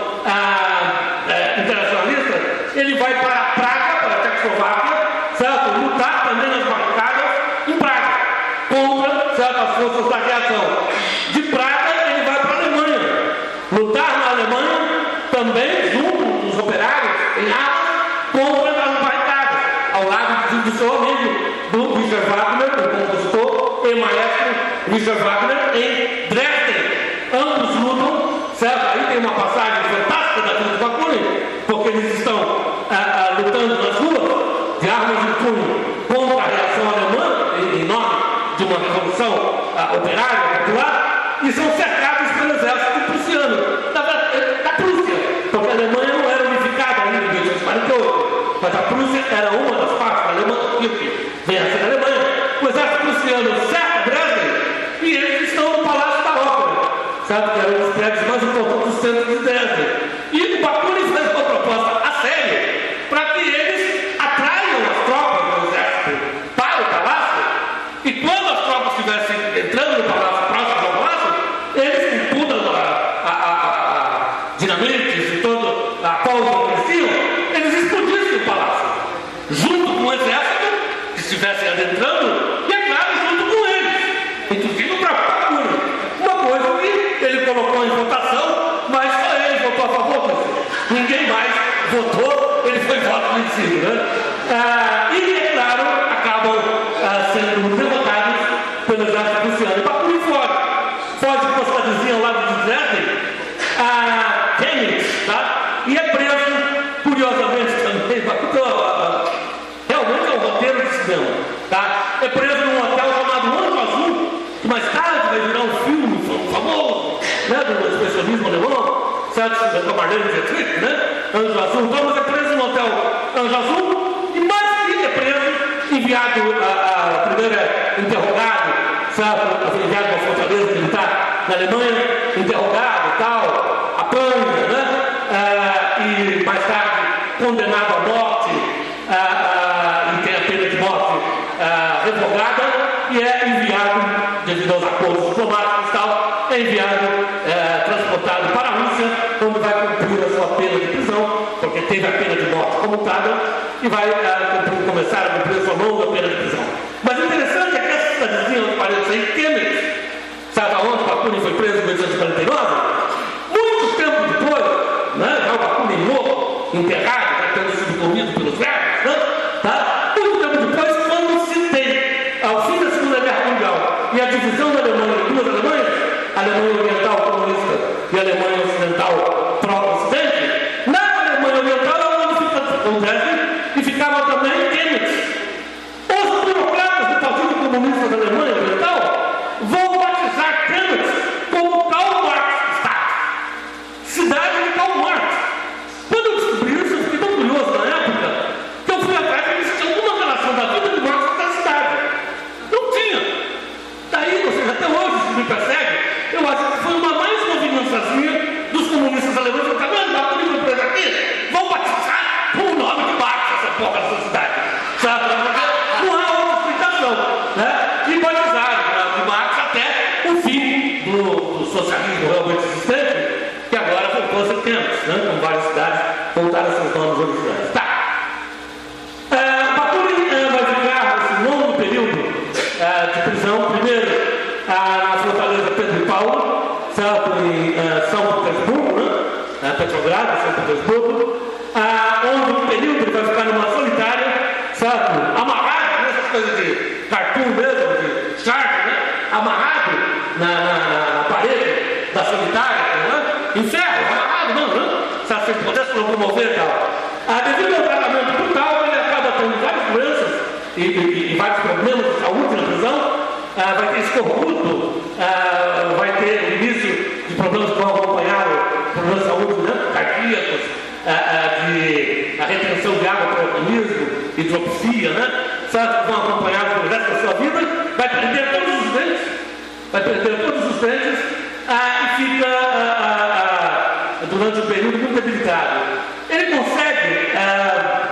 ah, eh, internacionalista, ele vai para Praga, para a Tchecoslováquia, certo? Lutar também nas barricadas em Praga, contra, certo, as forças da reação. De Praga ele vai para a Alemanha, lutar na Alemanha também junto dos operários em armas contra as barricadas, ao lado do seu amigo, do Richard Wagner, o compositor e maestro Richard Wagner, em Dresden. Ambos lutam, certo? Aí tem uma passagem fantástica da vida do Bakunin, porque eles estão ah, ah, lutando nas ruas de armas de punho contra a reação alemã, em, em nome de uma revolução ah, operária, popular, e são cercados pelo exército prussiano, da, da Prússia, porque a Alemanha não era unificada ainda em mil oitocentos e quarenta e oito, mas a Prússia era uma das partes da Alemanha, que vem a ser a Alemanha. O exército prussiano cerca Dresden e eles estão no Palácio da Ópera, sabe, que era um dos prédios mais importantes do centro de Dresden. E o Bakunin fez uma proposta a sério para que eles atraiam as tropas do exército para o palácio, e quando as tropas estivessem entrando no palácio, próximo ao palácio, eles, com toda a, a, a, a dinamites e toda a pólvora que eles tinham, eles explodissem o palácio, junto com o exército que estivessem adentrando, e é claro, junto com eles, inclusive o próprio Bakunin. Uma coisa que ele colocou em votação, mas só ele votou a favor, ninguém mais votou, ele foi voto vencido, né? Ah, e, é claro, acabam ah, sendo derrotados pelo exército prussiano. E Bakunin foge, foge para uma cidadezinha ao lado de Dresden, a Chemnitz, tá? E é preso, curiosamente também, Bakunin, realmente é um roteiro de cinema, tá? É preso num hotel chamado Anjo Azul, que mais tarde vai virar um filme famoso, né, do expressionismo alemão, certo? Com a Marlene Dietrich, né? Anjo Azul. Então você é preso no hotel Anjo Azul, e mais que é preso, enviado a, a primeiro é interrogado, certo? Enviado para a fortaleza militar na Alemanha, interrogado e tal, apanha, né? Ah, e mais tarde condenado à morte, ah, ah, e tem a pena de morte ah, revogada, e é enviado, devido aos acordos diplomáticos e tal, é enviado, é, transportado para a Rússia, onde vai cumprir a sua pena de prisão, porque teve a pena de morte comutada, e vai é, cumprir, começar a cumprir a sua longa pena de prisão. Mas o interessante é que essa cidadezinha onde parece aí, Chemnitz, sabe aonde o Bakunin foi preso em mil oitocentos e quarenta e nove? Muito tempo depois, né, já o Bakunin morto, enterrado, já tendo sido comido pelos vermes, né, tá? Muito tempo depois, quando se tem, ao fim da Segunda Guerra Mundial, e a divisão da Alemanha em duas Alemanhas, a Alemanha Oriental comunista e a Alemanha Ocidental pró-ocidente, na Alemanha Oriental ela unifica com Dresden e ficava também em Chemnitz. Os burocratas do Partido Comunista da Alemanha Oriental vão batizar Chemnitz como Karl Marx Stadt, cidade de Karl Marx. Quando eu descobri isso, eu fiquei tão curioso na época que eu fui atrás para ver se tinha alguma relação da vida de Marx com a cidade. Não tinha. Daí, ou seja, até hoje, se me persegue, eu acho que foi uma mais movimentação foca na sociedade. Sabe? Não há outra explicação. Né? E batizaram de Marx até o fim do, do socialismo realmente existente, que agora voltou a ser tempos, né? Com várias cidades voltaram a seus nomes originais. Tá. Uh, Bakunin uh, vai ficar nesse longo período uh, de prisão, primeiro uh, na fortaleza Pedro e Paulo, certo? Em uh, São Petersburgo, né? Uh, Petrogrado, São Petersburgo, uh, onde um período ele vai ficar numa solitária, certo? Amarrado, essas coisas de cartoon mesmo, de charge, né? Amarrado na, na, na parede da solitária, né? Em ferro, amarrado, não, né? Se ele pudesse locomover e tal. Ah, devido ao tratamento brutal, ele acaba tendo várias doenças e, e, e vários problemas de saúde na prisão. Ah, vai ter escorbuto, ah, vai ter início de problemas que vão acompanhar problemas de saúde, né? Cardíacos, ah, ah, de a retenção de água para o organismo, hidropsia, né? Sabe, que vão acompanhar pelo resto da sua vida. Vai perder todos os dentes, vai perder todos os dentes ah, e fica ah, ah, durante um período muito debilitado. Ele consegue ah,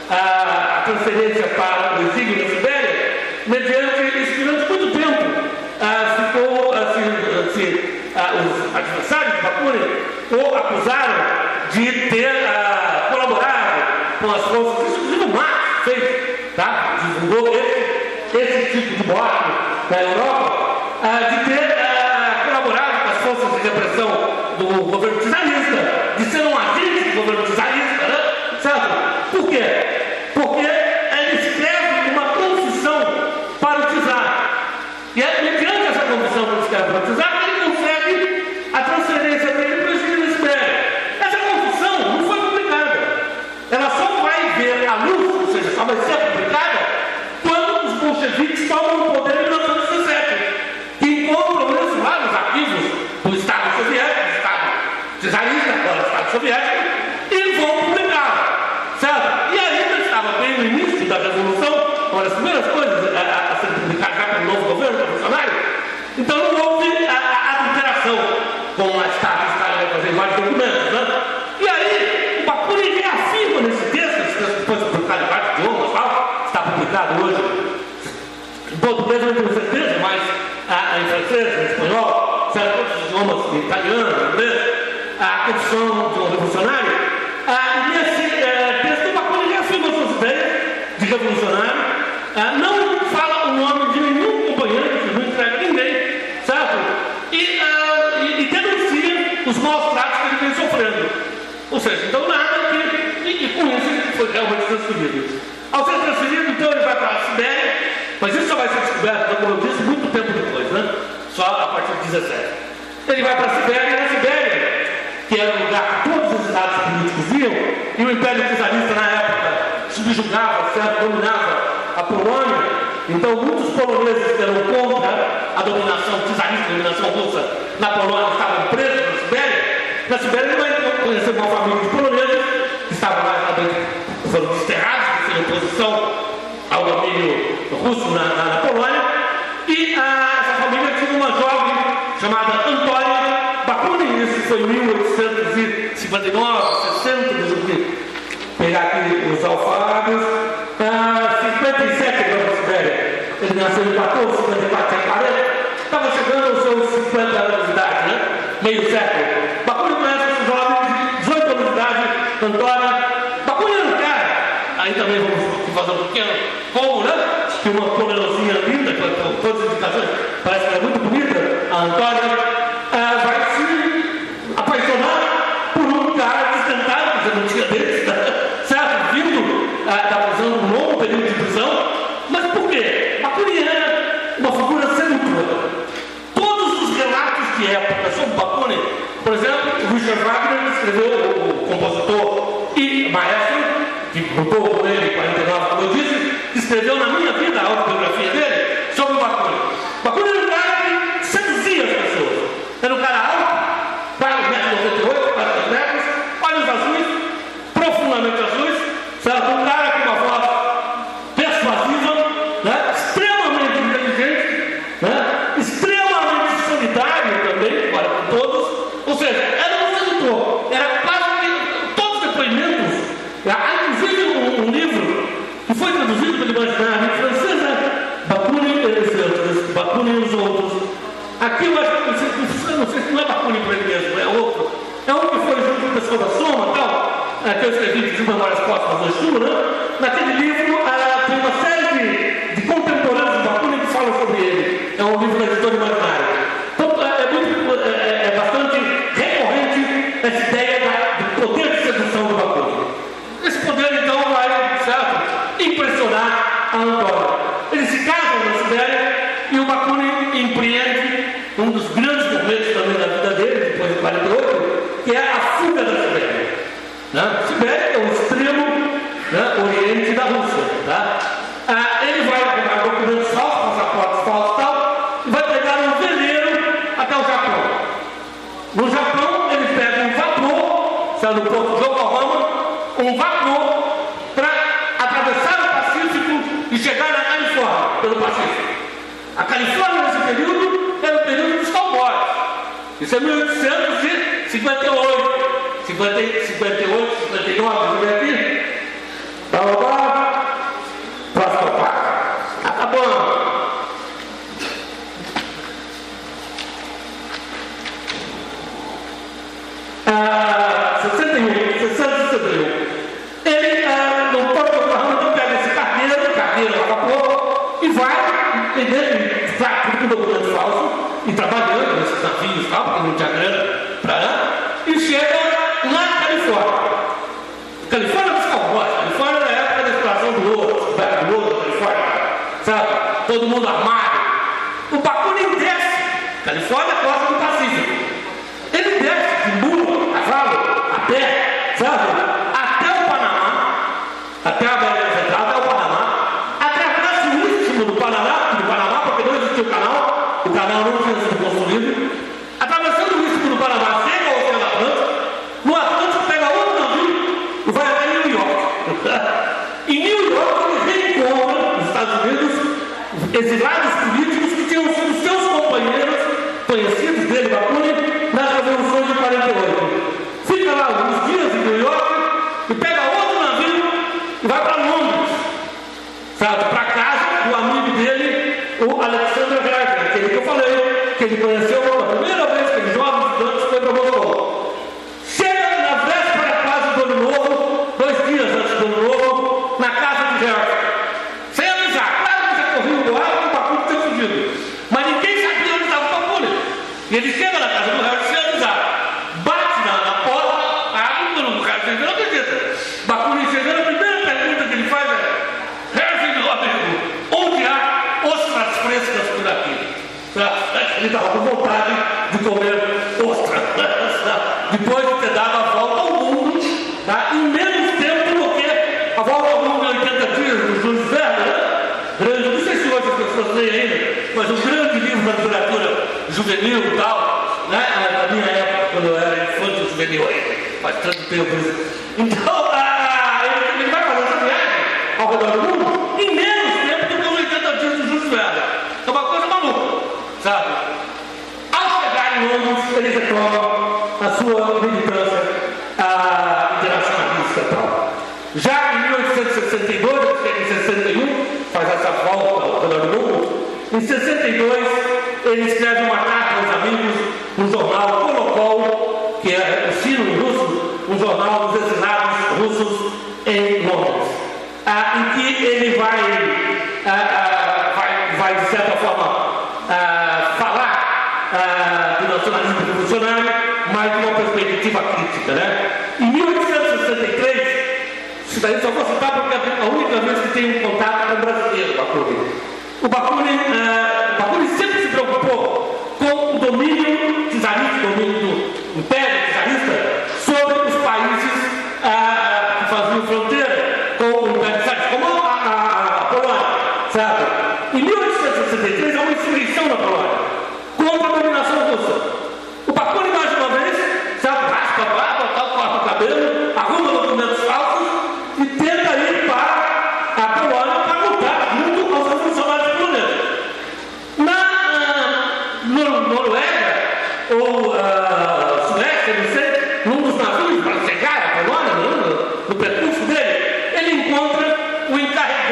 ah, a transferência para o exílio na Sibéria mediante esse durante muito tempo ah, ficou assim, assim, ah, os adversários de Bakunin o acusaram de ter ah, colaborado com as forças, isso inclusive o Marx fez, tá? Divulgou esse, esse tipo de boato na Europa, ah, de ter ah, colaborado com as forças de repressão do governo czarista, de ser um agente do governo czarista, né? Sabe? Por quê? Porque ele escreve uma confissão para o czar. E é mediante essa confissão que ele escreve para o czar que ele consegue a transferência dele para o exílio da Sibéria. Essa confissão não foi publicada. Ela só vai ver a luz, ou seja, só vai ser publicada quando os bolcheviques tomam o poder em mil novecentos e dezessete, que encontram isso lá nos arquivos do Estado Soviético, do Estado czarista, agora Estado Soviético, e vão publicar, certo? E ainda estava bem no início da Revolução, uma das primeiras coisas a, a, a ser publicada já pelo novo governo revolucionário, então não houve a, a adulteração com a Estado, o Estado vai fazer vários documentos, né? E aí, o Bakunin reafirma nesse texto, esse texto depois publicado em vários idiomas, tal, está publicado hoje em português, não tenho certeza, mas ah, em francês, em espanhol, certo? Todos os idiomas, em italiano, em inglês, a Confissão de um Revolucionário. Ah, e nesse eh, texto, o Bakunin reafirma suas ideias de revolucionário, ah, não fala o nome de nenhum companheiro, não entrega ninguém, certo? E, ah, e, e denuncia os maus tratos que ele vem sofrendo. Ou seja, então nada que, e, e com isso ele foi realmente transferido. Ao ser transferido, então ele vai para a Sibéria, mas isso só vai ser descoberto, como eu disse, muito tempo depois, né? Só a partir de dezessete. Ele vai para a Sibéria, e na Sibéria, que era o lugar que todos os estados políticos iam, e o Império Czarista na época subjugava, certo? Dominava a Polônia, então muitos poloneses que eram contra a dominação czarista, a dominação russa na Polônia, estavam presos na Sibéria. Na Sibéria ele vai conhecer uma família de poloneses que estavam lá dentro, foram desterrados, por serem oposição ao domínio russo na, na, na Polônia, e a, essa família tinha uma jovem chamada Antônia Bakunin. Isso foi em mil oitocentos e cinquenta e nove, sessenta, deixa eu pegar aqui os alfabetos, ah, cinquenta e sete para a Sibéria. Ele nasceu em quatorze, cinquenta e quatro, quarenta, estava chegando aos seus cinquenta anos de idade, né? Meio século. Bakunin conhece esse jovem de dezoito anos de idade, Antônia. Bakunin era um cara, aí também vamos fazer um pequeno como, né? Que uma polerosinha linda, com todas as indicações, parece que é muito bonita, a Antônia, ah, vai se apaixonar por um cara desdentado, que não tinha dentes, certo? Vindo ah, da prisão, um longo período de prisão. Mas por quê? Bakunin era uma figura sedutora. Todos os relatos de época sobre Bakunin, por exemplo, Richard Wagner escreveu, o, o compositor e maestro, que lutou com ele em quarenta e nove, como eu disse, escreveu na minha vida a autobiografia dele sobre o Bakunin. Bakunin era um cara que seduzia as pessoas. Era um cara alto, quase um metro e noventa e oito, quarenta metros, olhos azuis, profundamente azuis, certo? Um cara com uma voz persuasiva, né? Extremamente inteligente, né? Extremamente solidário também, para com todos. Ou seja, era um sedutor. Era quase que todos os depoimentos. Há inclusive um, um livro que foi traduzido pelo imaginário em francês, né? Bakunin e os outros, Bakunin e os outros. Aqui eu acho que não sei, não sei se não é Bakunin para ele mesmo, é outro. É um que foi junto com o pessoal da Soma e tal, é, que eu escrevi de Memórias Póstumas do Sul, né? Naquele livro ah, tem uma série de, de contemporâneos de Bakunin que falam sobre ele. É um livro da editora Imaginário. Então é, é, muito, é, é bastante recorrente essa ideia da, do poder de sedução do Bakunin. Esse poder então vai, certo, impressionar a Antônia. Eles se casam na Sibéria e o Bakunin empreende um dos grandes momentos também da vida dele, depois de quarenta e oito, que é a fuga da Sibéria. Né? Sibéria é o extremo, né, oriente da Rússia. Tá? Ah, ele vai pegar documentos falsos, passaportes falsos e tal, e vai pegar um veleiro até o Japão. No Japão, ele pega um vapor, sai do porto de Yokohama, um vapor para atravessar o Pacífico e chegar na Califórnia, pelo Pacífico. A Califórnia, nesse período, era o período dos cowboys. Isso é mil oitocentos e cinquenta e oito. cinquenta e oito, cinquenta e nove, vamos ver aqui. Tá lá. Próxima página. Acabando. Ah, sessenta e um, sessenta e um. Ele, ah, no Porto de Oklahoma, então pega esse cargueiro, cargueiro a vapor, e vai, entendeu? Vai com documento falso, e trabalhando nesses navios e tal, porque não tinha grana para, e chega lá na Califórnia. Califórnia dos cowboys. Califórnia é a época da exploração do ouro, descoberta do ouro da Califórnia, sabe? Todo mundo armado. O Bakunin desce. Califórnia, costa do Pacífico. Ele desce de mula, a cavalo, a pé, sabe? Até o Panamá, até a América Central, até o Panamá, atravessa o istmo do Panamá, do Panamá, porque não existia o canal, o canal não tinha sido construído. Atravessando o istmo do Panamá, chega ao Oceano Atlântico. No Atlântico pega outro navio e vai até New York. Em New York ele reencontra nos Estados Unidos exilados políticos que tinham sido seus companheiros, conhecidos dele, Bakunin, nas revoluções de quarenta e oito. Fica lá alguns dias em New York e pega outro navio e vai para Londres, sabe, para casa do amigo dele, o Alexander Gardner, aquele que eu falei, que ele conheceu pela primeira vez que ele jovem estudante foi para Moscou. Chega na véspera quase do ano novo, dois dias antes do ano novo, na casa de Hertz. Sem avisar, claro que já correu do ar, o Bakunin tinha fugido. Mas ninguém sabia onde estava o Bakunin. E ele chega na casa do Hertz sem avisar. Bate na, na porta, abre, o cara chega, não acredita. Bakunin chegando, a primeira pergunta que ele faz é: Hertz, meu amigo, onde há ostras frescas por aqui? Ele estava com vontade de comer ostra, depois de ter dado a volta ao mundo, tá? Em menos tempo do que a volta ao mundo em oitenta dias do Júlio Verne, né? Grande, não sei se hoje as pessoas leem ainda, mas um grande livro da literatura juvenil e tal, né? Na minha época, quando eu era infante juvenil ainda, faz tanto tempo isso. Então, ah, ele, ele vai fazer essa viagem ao redor do mundo em menos tempo do que os oitenta dias do Júlio Verne. É uma coisa maluca, sabe? Ao chegar em Londres, ele retoma a sua militância a internacionalista e tal. Já em mil oitocentos e sessenta e dois, em sessenta e um, faz essa volta ao redor do mundo. Em sessenta e dois, ele escreve uma carta aos amigos no jornal Kolokol, que é o sino em russo, um jornal dos exilados russos em Londres, ah, em que ele vai, ah, ah, vai, vai de certa forma, ah, falar ah, do nacionalismo revolucionário, mas de uma perspectiva crítica, né? Em mil oitocentos e sessenta e três, isso daí só vou citar porque é a única vez que tem um contato com o brasileiro, Bakunin. O Bakunin, ah, Bakunin sempre se preocupou com o domínio czarista, o domínio do Império czarista sobre os países ah, que faziam fronteira com o Império czarista, como a, a, a Polônia, sabe? Em mil oitocentos e sessenta e três há uma insurreição na Polônia contra a dominação russa. O Bakunin, mais uma vez, sabe, raspa a barba, corta o cabelo, arruma documentos falsos e tenta ir para a Polônia para lutar junto aos revolucionários poloneses. Na uh, Noruega, ou uh, Suécia, não sei, num dos navios para chegar à Polônia, no, no percurso dele, ele encontra o encarregado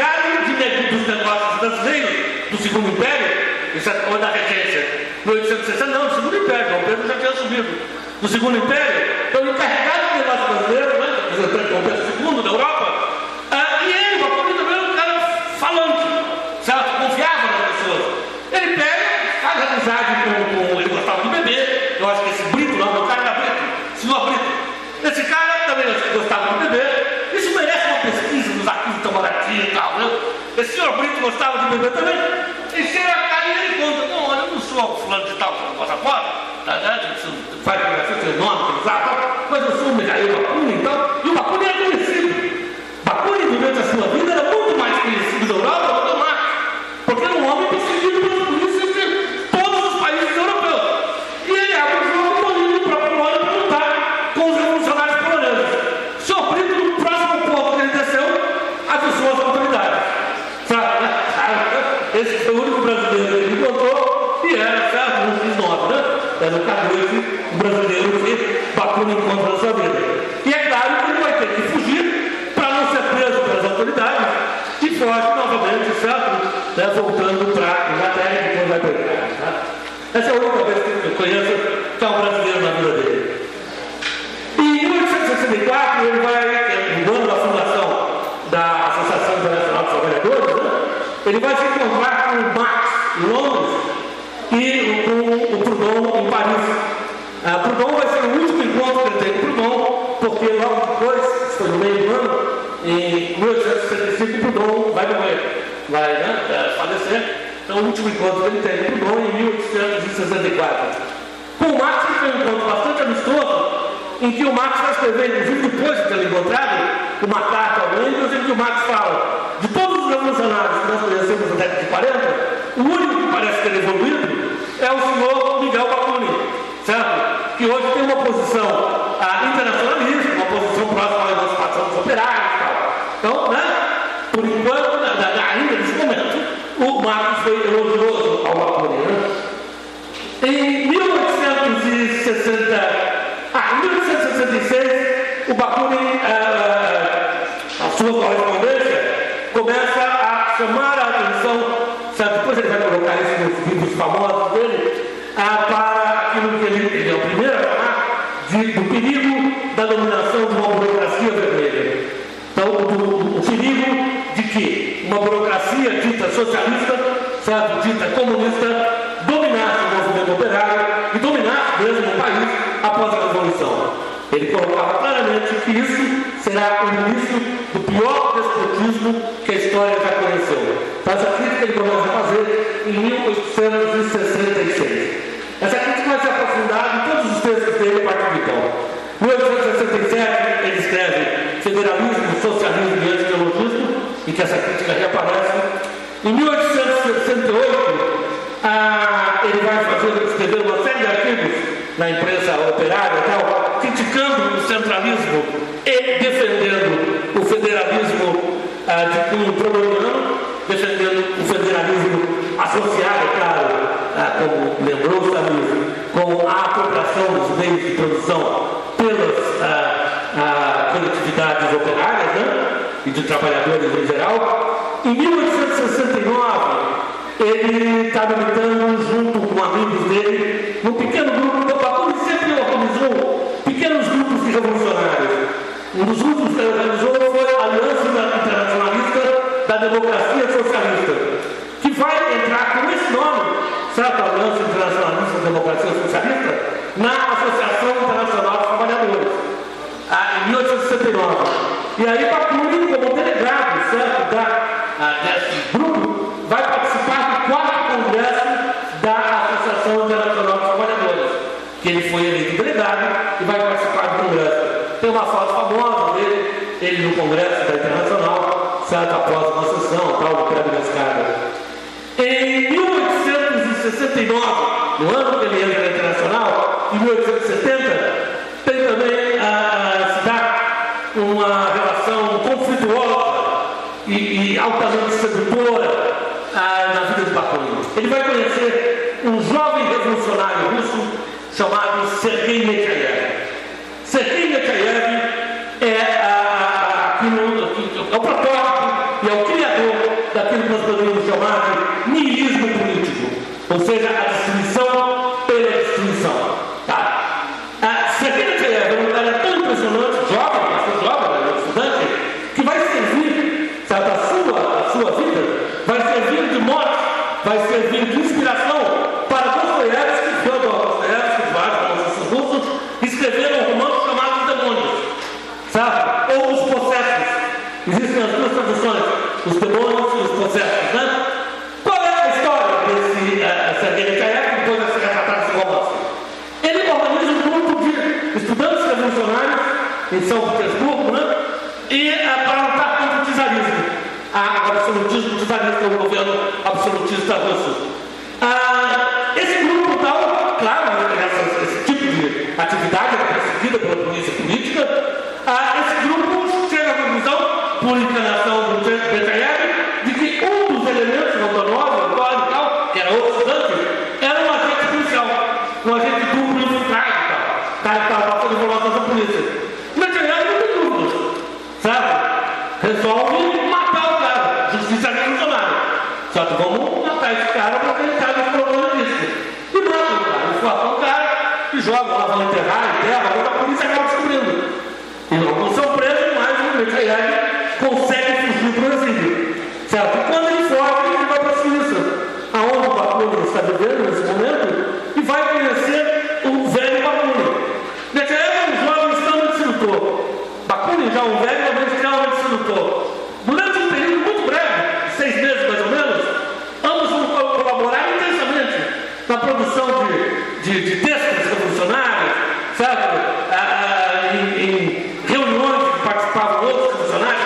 dos negócios brasileiros do Segundo Império, ou da regência, em mil oitocentos e sessenta, não, do Segundo Império, Dom Pedro já tinha assumido. Do Segundo Império, então o encarregado do negócio brasileiro, né, representante Dom Pedro segundo da Europa, ah, e ele, uma política também, um cara falante, certo? Confiava nas pessoas. Ele pega, faz amizade com, com ele gostava de beber, eu acho que esse Brito, não, o cara era Brito, senhor Brito. Esse cara também gostava de beber, isso merece uma pesquisa nos arquivos de Itamaraty e tal, né? Esse senhor Brito gostava de beber também, e chega a cara e ele conta, não, olha, eu não sou fulano de tal, que passa fora, tá, né? Faz biografia, seu nome, tem usar, mas eu sou o Mikhail Bakunin e tal, e o Bakunin é conhecido. Bakunin, durante a sua vida, era muito mais conhecido da Europa do que o Marx, porque era um homem perseguido pelas polícias de todos os países europeus. E ele abre o jogo político para a Polônia para lutar com os revolucionários poloneses. O senhor Brito, no próximo ponto que ele desceu, avisou as autoridades. Sabe, né? Esse foi o único brasileiro que ele encontrou e era, certo? Não fiz nove, né? Era o Cardoso, o brasileiro que Bakunin encontra na sua vida. E é claro que ele vai ter que fugir para não ser preso pelas autoridades e foge novamente, certo? Né? Voltando para a Inglaterra e depois vai para a Itália. Tá? Essa é a única vez que eu conheço que é um brasileiro na vida dele. E em mil oitocentos e sessenta e quatro ele vai, no ano da fundação da Associação Internacional de Trabalhadores, né? Ele vai se encontrar com o Marx em Londres e com o Proudhon em Paris. Uh, Proudhon vai ser o último encontro que ele tem com Proudhon, porque logo depois, isso foi no meio do ano, em mil oitocentos e sessenta e cinco, Proudhon vai morrer, vai, né, falecer. Então o último encontro que ele tem com Proudhon em mil oitocentos e sessenta e quatro. Com o Marx ele tem um encontro bastante amistoso, em que o Marx vai escrever, inclusive depois de ter encontrado, uma carta ao Engels, em que o Marx fala, de todos os revolucionários que nós conhecemos na década de quarenta, o único que parece ter evoluído é o senhor Miguel Bakunin, certo? Que hoje tem uma posição ah, internacionalista, uma posição próxima à emancipação dos operários e tal. Então, né, por enquanto, na, na, ainda nesse momento, o Marx foi elogioso ao Bakunin. Né? Em mil oitocentos e sessenta, ah, em mil oitocentos e sessenta e seis, o Bakunin, ah, a sua correspondência, começa a chamar a atenção, certo? Depois ele vai colocar isso nos livros famosos dele, ah, para aquilo que ele, ele é o primeiro a falar de, do perigo da dominação de uma burocracia vermelha. Então, o, o perigo de que uma burocracia dita socialista, certo? Dita comunista, dominasse o movimento operário e dominasse mesmo o país após a Revolução. Ele colocava claramente que isso será o início do pior despotismo que a história já conheceu. Então, essa crítica ele começa a fazer em mil oitocentos e sessenta e seis. Essa crítica vai ser aprofundada em todos os textos dele a partir de então. Em mil oitocentos e sessenta e sete, ele escreve Federalismo, Socialismo e Antineologismo, em que essa crítica reaparece. Em mil oitocentos e sessenta e oito, ah, ele vai fazer, escrever uma série de artigos na imprensa operária e tal, criticando o centralismo e defendendo o federalismo ah, de cunho provoloniano, defendendo o federalismo associado, claro, ah, como lembrou o Samir, com a apropriação dos meios de produção pelas ah, ah, coletividades operárias, né, e de trabalhadores em geral. Em mil oitocentos e sessenta e nove, ele está militando junto com amigos dele num pequeno grupo. O Bakunin sempre organizou pequenos grupos de revolucionários. Um dos grupos que ele organizou foi a Aliança Internacionalista da Democracia Socialista, que vai entrar com esse nome, certo? A Aliança Internacionalista da Democracia Socialista, na Associação Internacional dos Trabalhadores, em mil oitocentos e sessenta e nove. E aí Bakunin, como delegado, certo, da, desse grupo, vai participar do quarto congresso da Associação Internacional dos Trabalhadores, que ele foi eleito delegado e vai participar do congresso. Tem uma foto famosa dele, ele no congresso da Internacional, certo, após uma sessão, tal, do Prêmio da Escada. Em mil oitocentos e sessenta e nove, no ano que ele entra na Internacional, em mil oitocentos e setenta, tem também a se dá uma relação conflituosa e, e altamente sedutora ah, na vida de Bakunin. Ele vai conhecer um jovem revolucionário russo chamado Sergei Nechayev. Sergei Nechayev é, a, a, aquilo, é o protótipo e é o criador daquilo ou seja, a destruição pela destruição. Tá? Ah, se aquele que é um cara tão impressionante, jovem, bastante jovem, né, estudante, que vai servir, sabe, a sua, a sua vida, vai servir de morte, vai servir de inspiração para Dostoiévski, Fyodor Dostoiévski, vários esses russos, escreveram um romance chamado Os Demônios, sabe? Ou Os Possessos. Existem as duas traduções, os demônios e os possessos, né? Qual é a história desse uh, Sergei Nechayev depois de ser retratado esse romance? Ele organiza um grupo de estudantes revolucionários em São Petersburgo, né? E uh, para lutar contra o czarismo, a absolutismo czarista, o governo absolutista russo. Uh, esse grupo tal, claro, esse, esse tipo de atividade é perseguida pela polícia política. Uh, esse grupo chega à conclusão, por inclinação do Nechayev, de que um dos elementos Rodonov, Antônio e tal, que era outro estudante, era um agente policial, um agente duplo infiltrado e tal. Tá, estava passando informações da polícia. O Nechayev não tem dúvidas, sabe? Resolve matar o cara, justiça revolucionária. Só que vamos matar esse cara para tentar os problemas disso. E mata o cara, esforça o cara e joga lá, vão enterrar, enterra, mas a polícia acaba descobrindo. E não são presos, mas o Nechayev consegue fugir para o exílio, certo? E quando ele foge, ele vai para a Suíça, aonde o Bakunin está vivendo nesse momento, e vai conhecer o velho Bakunin. Nechayev é um jovem extremamente sedutor. Bakunin já é um velho, mas extremamente sedutor. Durante um período muito breve, seis meses mais ou menos, ambos vão colaborar intensamente na produção de, de, de textos revolucionários, certo? Ah, em, em reuniões que participavam outros revolucionários,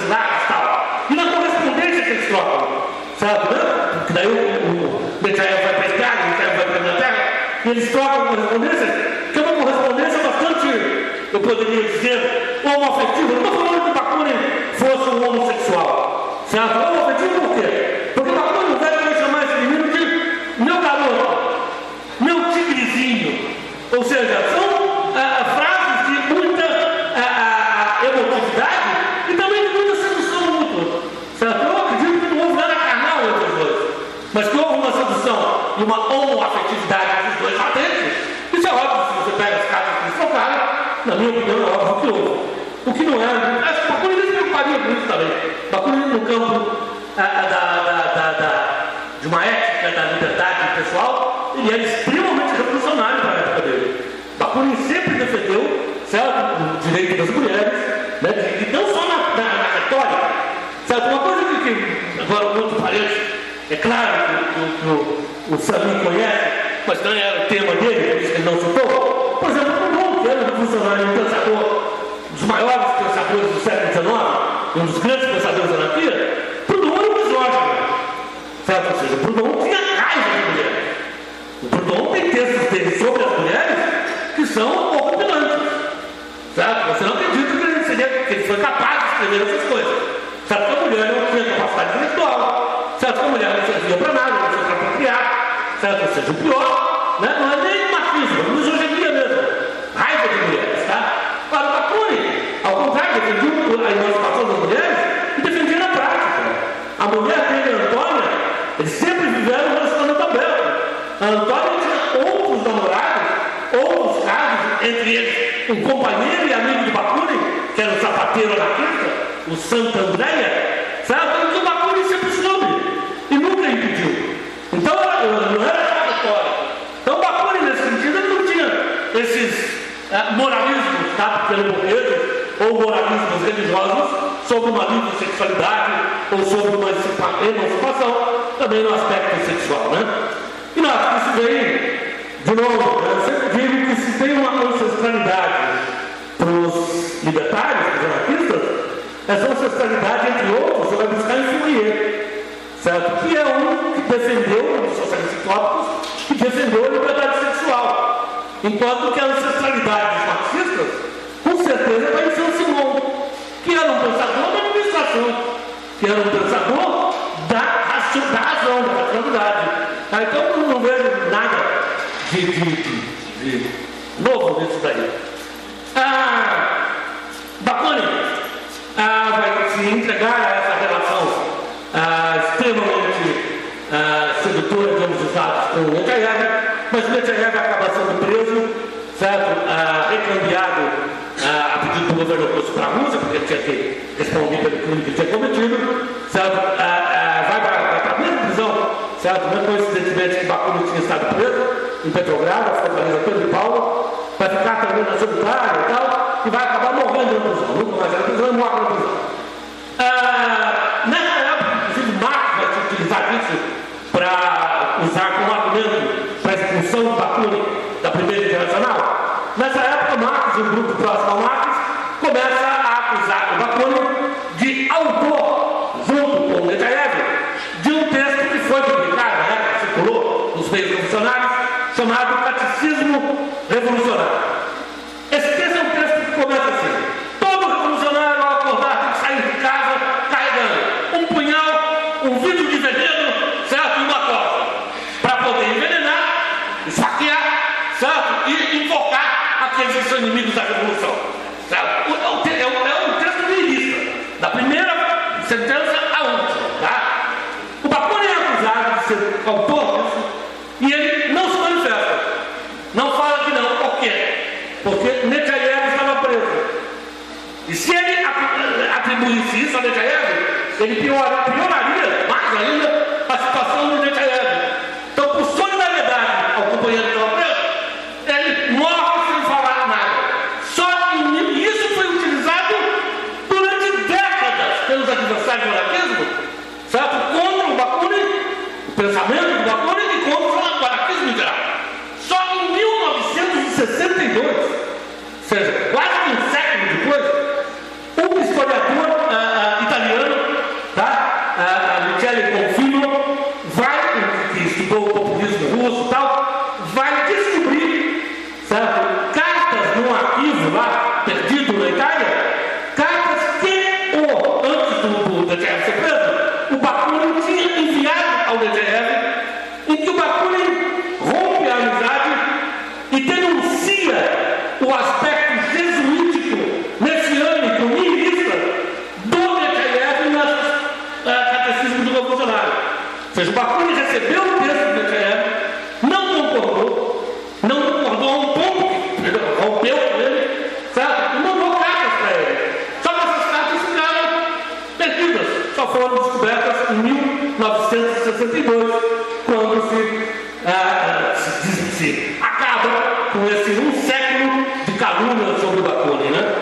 e na correspondência que eles trocam, sabe, né? Porque daí o, o Nechayev vai para a Itália, o Nechayev vai para a Inglaterra, e eles trocam a correspondência, que é uma correspondência bastante, eu poderia dizer, homoafetiva. Não estou falando que o Bakunin fosse um homossexual, certo? Homoafetivo por quê? Porque o Bakunin vai chamar esse menino de meu garoto, meu tigrezinho, ou seja, são ah, frases de muita ah, ah, emotividade e também de muita sedução mútua, certo? Eu acredito que não houve nada carnal entre os dois, mas que houve uma sedução e uma homoafetividade entre os dois latentes. Isso é óbvio, se você pega as cartas que eles trocaram, na minha opinião é óbvio que houve. O que não é, acho que o Bakunin nem se preocuparia com isso também. Bakunin no campo ah, da, da, da, da, de uma ética da liberdade pessoal, ele era extremamente revolucionário para a época dele. Bakunin sempre defendeu, certo, o direito das mulheres, né, de, de não só na, na, na retórica, certo? Uma coisa que, que agora um outro parente, é claro que, que, que o, o Samir conhece, mas não era o tema dele, por isso que ele não citou. Por exemplo, o Proudhon, que era um revolucionário, um pensador, um dos maiores pensadores do século dezenove, um dos grandes pensadores da anarquia, Proudhon era um misógino, certo? Ou seja, Proudhon tinha raiva de mulheres. O Proudhon tem textos dele sobre as mulheres que são horripilantes, certo? Você não acredita que ele, seria, que ele foi capaz de escrever essas coisas, certo? Que a mulher não tinha capacidade intelectual, certo? Que a mulher não servia para nada, não servia para procriar, certo? Ou seja, o pior, né? Não é nem machismo, é misoginia mesmo, raiva de mulheres, tá? Para o Bakunin, ao contrário, defendia a emancipação das mulheres e defendia na prática. A mulher dele, a Antônia, eles sempre viveram um relacionamento aberto. A Antônia tinha outros namorados, outros casos, entre eles um companheiro e amigo de Bakunin, que era o sapateiro anarquista, o Santo Andréia, sabe? Que o Bakunin sempre soube e nunca impediu. Então, não era só retórica. Então, o Bakunin, nesse sentido, ele não tinha esses uh, moralismos, tá? Pequeno-burgueses, ou moralismos religiosos sobre uma livre sexualidade ou sobre uma emancipação, também no aspecto sexual, né? E nós, isso vem, de novo, eu sempre digo que se tem uma ancestralidade para os libertários, para os anarquistas, essa ancestralidade, entre outros, você vai buscar em Fourier, certo? Que é um que defendeu, um dos socialistas utópicos, que defendeu a liberdade sexual, enquanto que a ancestralidade dos marxistas, com certeza, vai em Saint-Simon, que era um pensador da administração, que era um pensador da, raci da razão, da racionalidade. Ah, então eu não vejo nada de, de, de, de novo nisso daí. Ah, Bakunin ah, vai se entregar a essa relação ah, extremamente ah, sedutora, digamos, usados com o Netanyahu, mas o Netanyahu acaba sendo preso, certo? Ah, recambiado ah, a pedido do governo russo para a Rússia, porque ele tinha que responder pelo crime que ele tinha cometido, certo? Ah, ah, vai para a mesma prisão, certo? Não coincidentemente que Bakunin tinha estado preso em Petrogrado, a fortaleza Pedro de Paulo, vai ficar também na solitária e tal, e vai acabar morrendo na prisão, nunca mais na prisão e morre na prisão. Ah, nessa época, inclusive, Marx vai utilizar isso para usar como argumento para a expulsão de Bakunin da Primeira Internacional. Nessa época, Marx, um grupo próximo a Marx, começa a acusar o Bakunin de autor, junto com o Netanyahu, de um texto que foi publicado, né, que circulou nos meios revolucionários, chamado Catecismo Revolucionário. Esse texto é um texto que começa assim: todo revolucionário ao acordar tem que sair de casa carregando um punhal, um vidro de veneno, certo? E uma corda, para poder envenenar, esfaquear, certo? E enfocar aqueles que são inimigos da revolução, certo? É um, é um, é um texto nihilista, da primeira sentença à última, tá? O Bakunin é acusado de ser autor disso, e ele não se manifesta, não fala que não. Por quê? Porque Netanyahu estava preso. E se ele atribuísse isso a Netanyahu, ele pioraria, pioraria mais ainda a situação do Netanyahu. Então, por solidariedade ao companheiro que estava preso, ele morre sem falar nada. Só que isso foi utilizado durante décadas pelos adversários do anarquismo, certo? Contra o Bakunin, o pensamento do Bakunin, e contra o anarquismo em geral. Só em mil novecentos e sessenta e dois, ou seja, quase um século depois, um historiador ah, ah, italiano, tá? ah, Michele Bonfilo, vai, que estudou o populismo russo e tal, vai descobrir, certo? Cartas num arquivo lá, perdido na Itália, cartas que, ou antes do, do Netanyahu ser preso, o Bakunin tinha enviado ao Netanyahu, em que o Bakunin rompe a amizade e denuncia o aspecto jesuítico, messiânico, nihilista do Netanyahu no uh, catecismo do revolucionário. Ou seja, o Bakunin recebeu o texto do Netanyahu, não concordou, não concordou a um ponto que rompeu com ele, certo? E mandou cartas para ele. Só que essas cartas ficaram perdidas, só foram descobertas em mil novecentos e sessenta e dois, quando se Ah, se, se acaba com esse um século de calúnia sobre o Bakunin, né?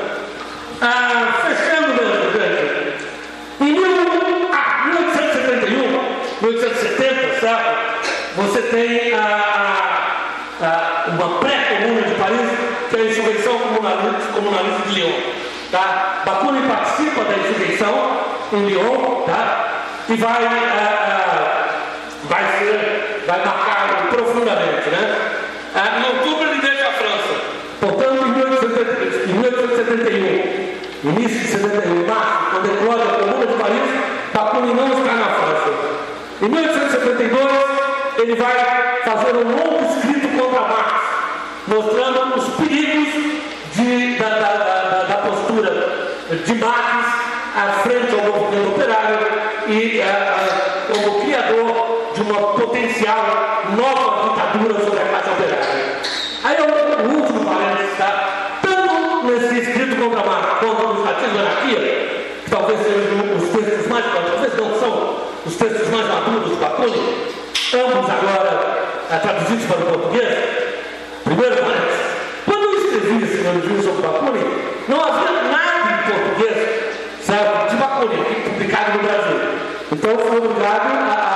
Ah, fechando, gente, em mil, ah, mil oitocentos e setenta e um, mil oitocentos e setenta, certo? Você tem ah, ah, uma pré-comuna de Paris, que é a insurreição comunalista, comunalista de Lyon, tá? Bakunin participa da insurreição em Lyon, tá? E vai, ah, ah, vai ser, vai marcar profundamente, né? Ah, em outubro ele deixa a França. Portanto, em mil oitocentos e setenta e um, início de setenta e um, março, quando eclode a Comuna de Paris, Bakunin não está na França. Em mil oitocentos e setenta e dois, ele vai fazer um longo escrito contra Marx, mostrando os perigos de, da, da, da, da postura de Marx à frente ao movimento operário e ah, como criador de uma potencial nova ditadura sobre a classe operária. Aí eu, o último parênteses, tá? Tanto nesse escrito contra Marx quanto no Estatismo e Anarquia, que talvez sejam os textos mais, talvez não são os textos mais maduros do Bakunin, ambos agora é, traduzidos para o português. Primeiro parênteses, quando eu escrevi esse meu livro sobre Bakunin, não havia nada em português, sabe, de Bakunin, publicado no Brasil. Então eu fui obrigado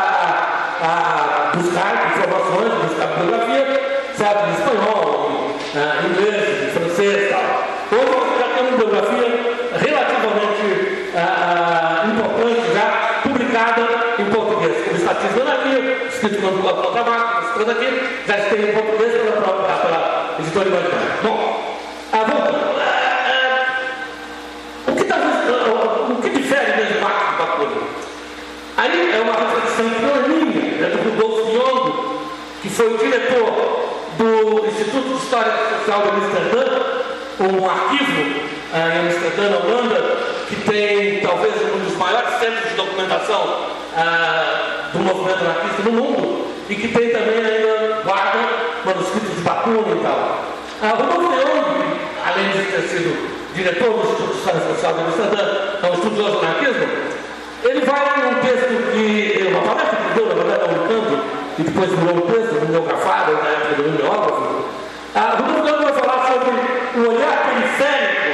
a, a, a buscar informações, buscar bibliografia, sabe, em espanhol, em inglês, em francês e tal. Hoje eu já tenho uma bibliografia relativamente a, a, importante, já publicada em português, como Estatismo e Anarquia, escrito quando o trabalho, escrito aqui, já tem em português pela, pela, pela editora Imaginária. Bom, ah, voltando. O que, tá, o que difere mesmo Marx do Bakunin? Aí é uma reflexão planinha, né, do Rudolf Young, que foi o diretor do Instituto de História Social de Amsterdã, um arquivo ah, em Amsterdã, na Holanda, que tem talvez um dos maiores centros de documentação ah, do movimento anarquista no mundo. e que tem também ainda guarda manuscritos de Bakunin e tal. Ah, Rudolf Leong, além de ter sido diretor do Instituto de História Social de Amsterdã, é um estudioso do anarquismo, ele vai num texto que, uma palestra que deu, na verdade, no canto, e depois virou um texto, mimeografado, na época do mimeógrafo. Ah, Rudolf Leong vai falar sobre o olhar periférico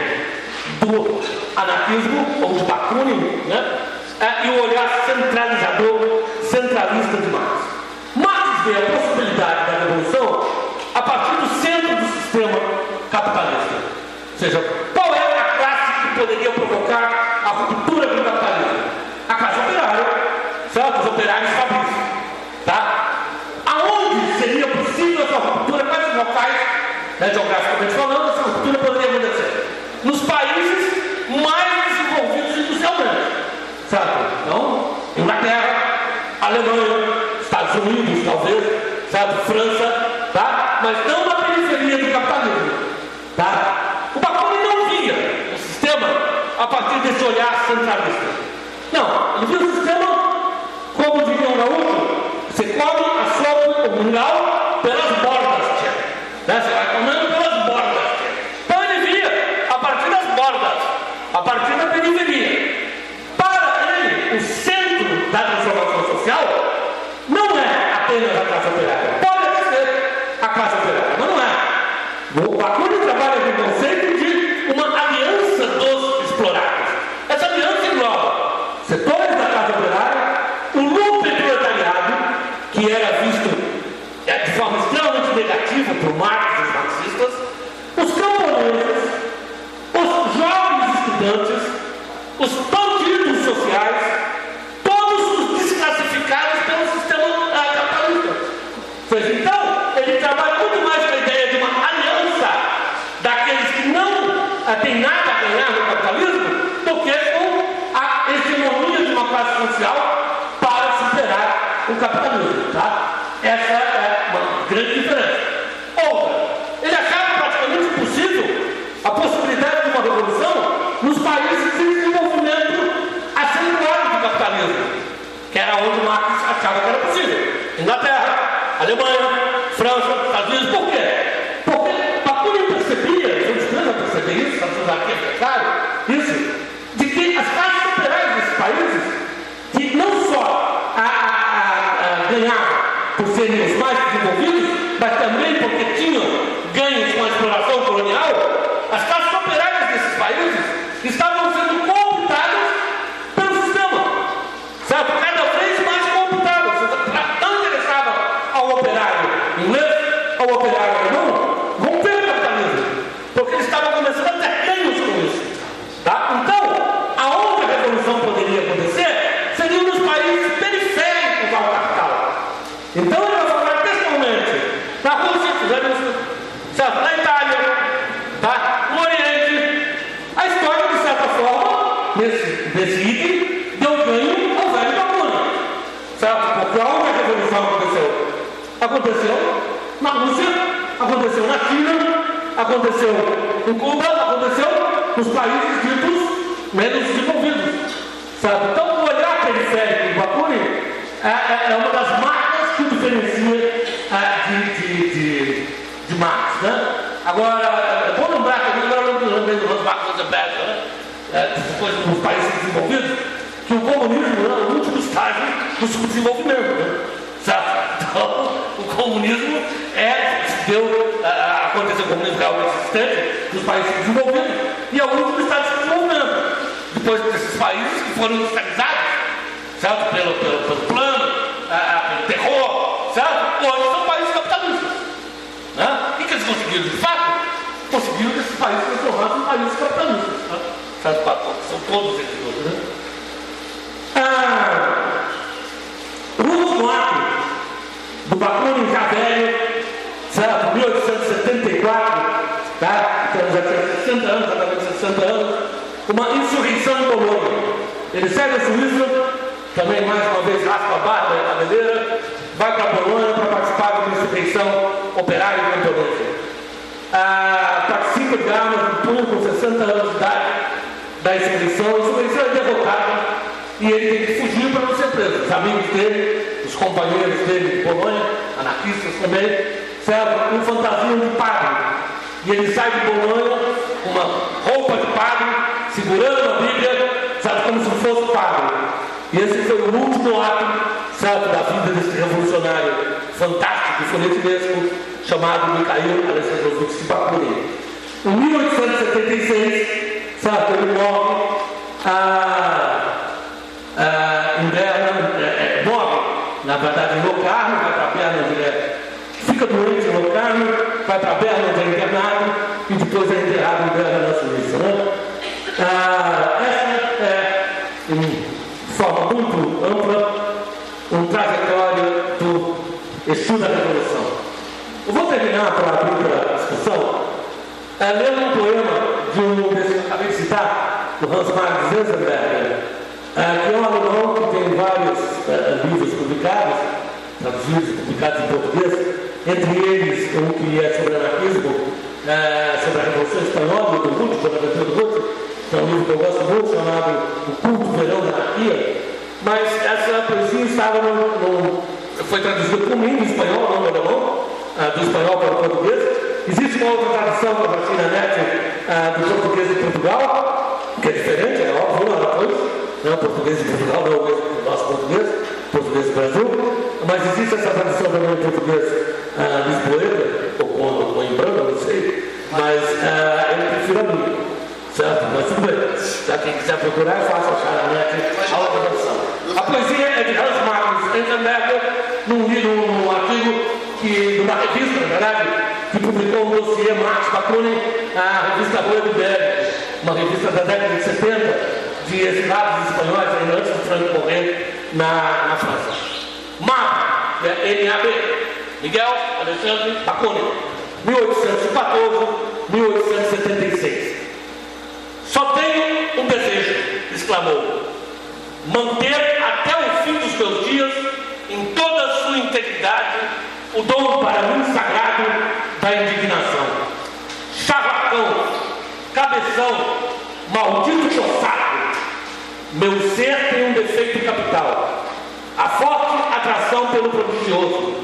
do anarquismo, ou de Bakunin, né? Ah, e o olhar centralizador, centralista de Marx. Marx vê a possibilidade da revolução a partir do centro do sistema capitalista. Ou seja, qual é a classe que poderia provocar a ruptura do capitalismo? A classe operária, certo? Os operários fabris. Tá? Aonde seria possível essa ruptura? Quais locais, né, geograficamente falando, essa ruptura poderia acontecer? Nos países mais desenvolvidos industrialmente. Certo? Então, Inglaterra, Alemanha, Estados Unidos, talvez, certo? França, tá? Mas não na periferia do capitalismo. Tá? O Bakunin não via o sistema a partir desse olhar centralista. Não, ele via o sistema, como diria um gaúcho, você come a sopa comunal pelas bordas, né? Você vai comendo pelas bordas. Então ele via a partir das bordas, a partir da periferia. Para ele, o centro da transformação social não é apenas a classe operária. Pode ser a classe operária, mas não é. O Bakunin trabalha com o conceito de uma aliança dos explorados. Essa aliança engloba setores da classe operária, o lumpenproletariado, que era visto de forma extremamente negativa por Marx e os marxistas, os camponeses, os jovens estudantes, os bandidos sociais, todos os desclassificados pelo sistema uh, capitalista. Ou seja, então, ele trabalha muito mais com a ideia de uma aliança daqueles que não uh, têm nada a ganhar no capitalismo do que com a hegemonia de uma classe social para superar o capitalismo. Tá? Essa é uma grande diferença. Outra, ele achava praticamente impossível a possibilidade de uma revolução nos países em desenvolvimento acentuado do capitalismo, que era onde Marx achava que era possível. Inglaterra, Alemanha, França, Estados Unidos. Por quê? Porque Bakunin percebia, eu estou a perceber isso, está precisando aqui é claro, isso, de que as classes operárias desses países, que não só a, a, a ganhavam por serem os mais desenvolvidos, mas também porque tinham ganhos com a exploração colonial, as classes operárias desses países estavam sendo cooptadas pelo sistema, certo? Cada vez mais cooptadas. Não interessava ao operário inglês, ao operário alemão, romper o capitalismo, porque eles estavam começando a ter ganhos com isso. Tá? Então, aonde a revolução poderia acontecer seriam nos países periféricos ao capital. Então, ele vai falar principalmente na Rússia, certo? Na Itália, tá? No Oriente. A história, de certa forma, nesse, nesse item, deu ganho ao velho Bakunin. Certo? Porque aonde a revolução aconteceu? Aconteceu na Rússia, aconteceu na China, aconteceu em Cuba, aconteceu nos países ditos menos desenvolvidos. Certo? Então, o olhar periférico do Bakunin é, é, é uma das marcas que o diferencia é, de, de, de, de Marx. Né? Agora, é bom lembrar que agora eu não lembro do Marx Rosenberg, né? É, depois dos países desenvolvidos, que o comunismo é o último estágio do subdesenvolvimento. Né? Certo? Então, o comunismo é, deu, a, aconteceu o comunismo realmente existente nos países desenvolvidos e é o último estágio de desenvolvimento. Depois desses países que foram industrializados, certo? Pelo, pelo, pelo plano, a, a, pelo terror, certo? Hoje são países capitalistas. Né? O que eles conseguiram de fato? Conseguiram que esses países se transformassem em países capitalistas. Né? Certo? São todos eles hoje. Né? Ah, Ruth Moat, do Bakunin já velho, certo? mil oitocentos e setenta e quatro, tá? Então já tinha sessenta anos, exatamente sessenta anos, uma insurreição em Polônia. Ele sai da Suíça, também mais uma vez raspa a barba e a cabeleira, vai para a Polônia para participar de uma insurreição operária e camponesa. Ah, participa de armas do pulo com sessenta anos de idade da insurreição. A insurreição é derrotada e ele tem que fugir para não ser presos, os amigos dele, os companheiros dele de Polônia, anarquistas também, certo? Um fantasma de padre. E ele sai de Polônia com uma roupa de padre, segurando a Bíblia, sabe, como se fosse padre. E esse foi o último ato, certo, da vida desse revolucionário fantástico, folhetinesco, chamado Mikhail Alexandrovich Bakunin. Em mil oitocentos e setenta e seis, certo, ele morre, ah, ah, em Berna, é, é, morre, na verdade, em Locarno, vai para Berna direto. Fica doente em Locarno, vai para Berna, onde é internado, e depois é enterrado em Berna, na Suíça. Né? Ah, essa é, em forma muito ampla, uma trajetória do estudo da Revolução. Eu vou terminar para abrir para a discussão, é, lendo um poema de um desses que eu acabei de citar, do Hans Magnus Enzensberger, é, que é um alemão que tem vários é, livros publicados, traduzidos e publicados em português, entre eles um que é sobre anarquismo, é, sobre a Revolução Espanhola, do Ruth, do Bonaventura do Ruth, que é um livro que eu gosto muito, chamado O Culto Verão da Anarquia, mas essa poesia estava no, no, foi traduzida por mim, do espanhol, não do alemão, é, do espanhol para o português. Existe uma outra tradução que eu achei na net, uh, do português de Portugal, que é diferente, é óbvio, não é coisa, não, português de Portugal não é o mesmo que o nosso português, português do Brasil, mas existe essa tradução também em português uh, lisboeta, ou, ou, ou em branco, não sei, mas uh, eu prefiro a minha, certo? Mas tudo bem, já quem quiser procurar é fácil achar na net a outra tradução. A poesia é de Hans Magnus Enzensberger, num, num, num artigo que, numa revista, na verdade, que publicou um dossiê Marx Bakunin, a revista Folha do Berg, uma revista da década de setenta, de exilados espanhóis, ainda antes do Franco morrer na, na França. M A B, é M A B, Miguel Alexandre Bakunin, mil oitocentos e quatorze a mil oitocentos e setenta e seis. Só tenho um desejo, exclamou, manter até o fim dos meus dias, em toda a sua integridade, o dom para mim sagrado da indignação. Chavacão, cabeção, maldito tossaco, meu ser tem um defeito capital, a forte atração pelo prodigioso.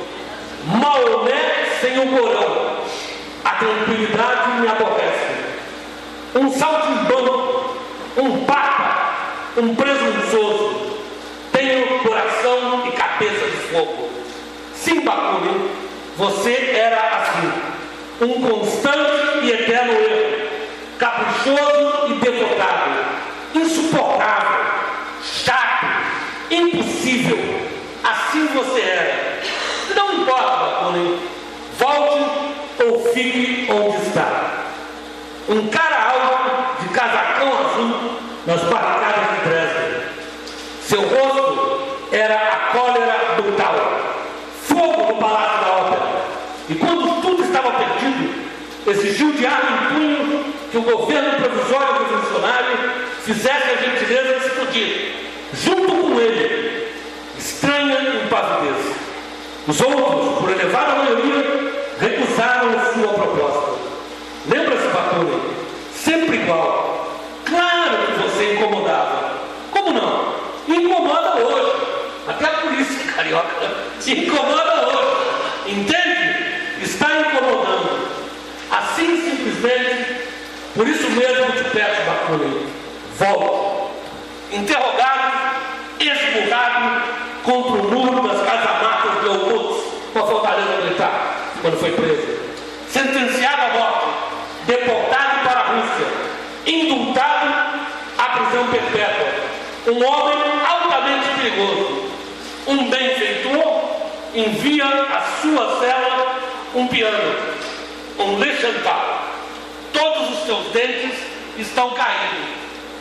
Maomé sem o Corão, a tranquilidade me aborrece. Um saltimbanco, um papa, um presunçoso, tenho coração e cabeça de fogo. Sim, Bakunin, você era assim, um constante e eterno erro, caprichoso e devotado, insuportável, chato, impossível. Assim você era. Não importa, Bakunin, volte ou fique onde está. Um cara alto de casacão azul nas barricadas de Dresden. Seu rosto era a cólera brutal. Fogo no Palácio da Ópera. E quando tudo estava perdido, exigiu de arma em punho que o governo provisório revolucionário fizesse a gentileza de explodir, junto com ele. Estranha impavidez. Os outros, por elevada maioria, recusaram sua proposta. Lembra-se, Bakunin? Sempre igual. Claro que você incomodava. Como não? Incomoda hoje. Até a polícia carioca incomoda hoje. Entende? Está incomodando. Assim, simplesmente, por isso mesmo te peço, Bakunin, volte. Interrogado, esmurrado contra o muro das casamatas de Olmutz, com a fortaleza militar, quando foi preso. Sentenciado à morte, deportado para a Rússia, indultado à prisão perpétua. Um homem altamente perigoso. Um benfeitor envia à sua cela um piano, um Le Chantal. Todos os seus dentes estão caindo.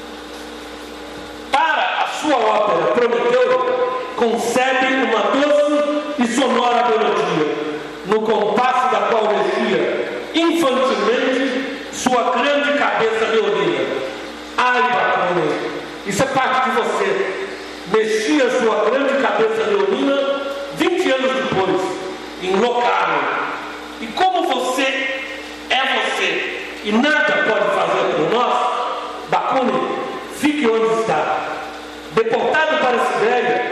Para a sua ópera Prometeu, concebe uma doce e sonora melodia, no compasso da qual mexia infantilmente sua grande cabeça leonina. Ai, Bakunin, isso é parte de você. Mexia sua grande cabeça leonina vinte anos depois, em Locarno. E como você é você e nada pode fazer por nós, Bakunin, fique onde está. Deportado para a Sibéria,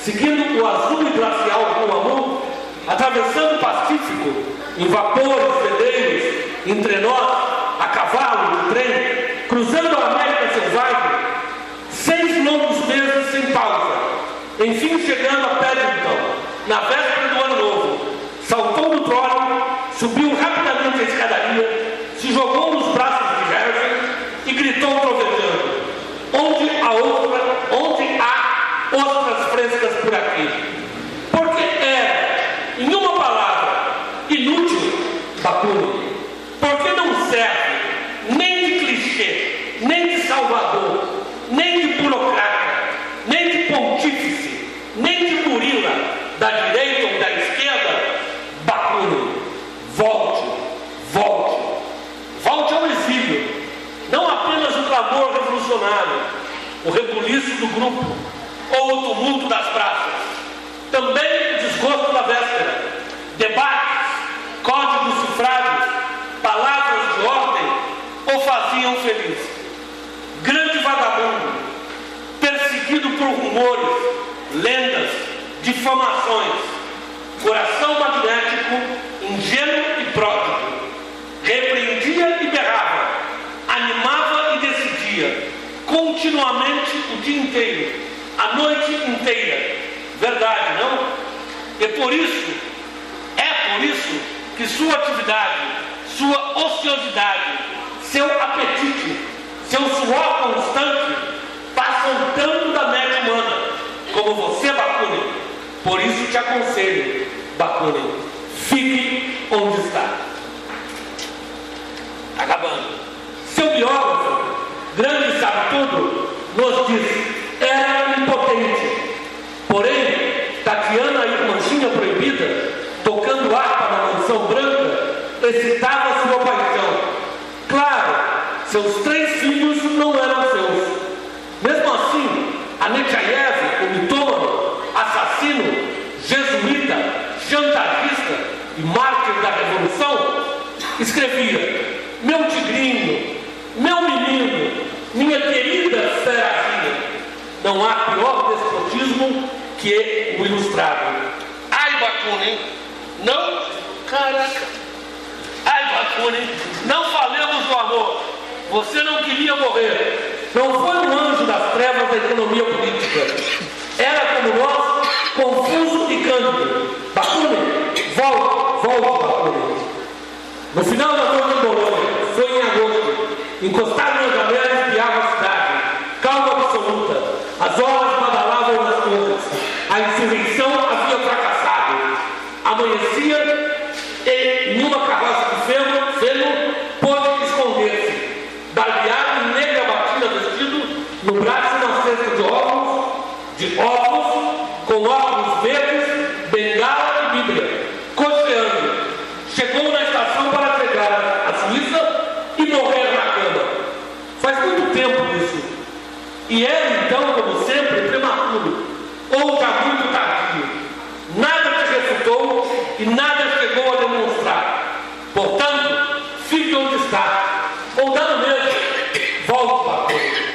seguindo o azul e glacial Rio Amur, atravessando o Pacífico em vapores, veleiros, em trenós, a cavalo, no trem, cruzando a América selvagem, seis longos meses sem pausa, enfim chegando a Paddington, na véspera do ano novo, saltou do trono, subiu rapidamente a escadaria, se jogou nos braços de Harry e gritou trovejando: onde há ostra, onde há ostras frescas por aqui? Porque era, em uma palavra, inútil Bakunin, porque não serve nem de clichê, nem de salvador, nem de burocrata, nem de pontífice, nem de gorila da direita ou da esquerda. Bakunin, volte, volte, volte ao exílio. Não apenas o clamor revolucionário, o rebuliço do grupo ou o tumulto das praças, também o desgosto da véspera, debates, códigos cifrados, palavras de ordem o faziam feliz. Grande vagabundo, perseguido por rumores, lendas, difamações, coração magnético, ingênuo e pródigo, repreendia e berrava, animava e decidia, continuamente o dia inteiro, a noite inteira. Verdade, não? E por isso, é por isso que sua atividade, sua ociosidade, seu apetite, seu suor constante passam tanto da média humana como você, Bakunin. Por isso te aconselho, Bakunin, fique onde está. Acabando. Seu biógrafo, grande sabe tudo, nos diz: era impotente. Porém, Tatiana, irmãzinha proibida, tocando harpa na mansão branca, excitava sua paixão. Claro, seus três filhos não eram seus. Mesmo assim, a Nechayev, o mitômano, assassino, jesuíta, chantagista e mártir da Revolução, escrevia: meu tigrinho, meu menino, minha querida Serazinha. Não há pior despotismo que o ilustrado. Ai, Bakunin, não, caraca, ai, Bakunin, não falemos do amor. Você não queria morrer. Não foi um anjo das trevas da economia política. Era como nós, confuso e cândido. Bakunin, volte, volte, Bakunin. No final da noite em Bolonha, foi em agosto, encostado na janela, espiava a cidade. Calma absoluta. As horas badalavam nas torres. A insurreição havia fracassado. Amanhecia e, em uma carroça de feno, feno pôde esconder-se. Barbeado em negra batida, vestido, no braço uma cesta de óculos, de óculos, com óculos verdes, bengala e bíblia, cocheando. Chegou na estação para chegar à Suíça e morrer na cama. Faz muito tempo isso. E era então, como sempre, prematuro, ou já muito tardio. Nada te refutou e nada chegou a demonstrar. Portanto, fique onde está. Ou dá no mesmo. Volte para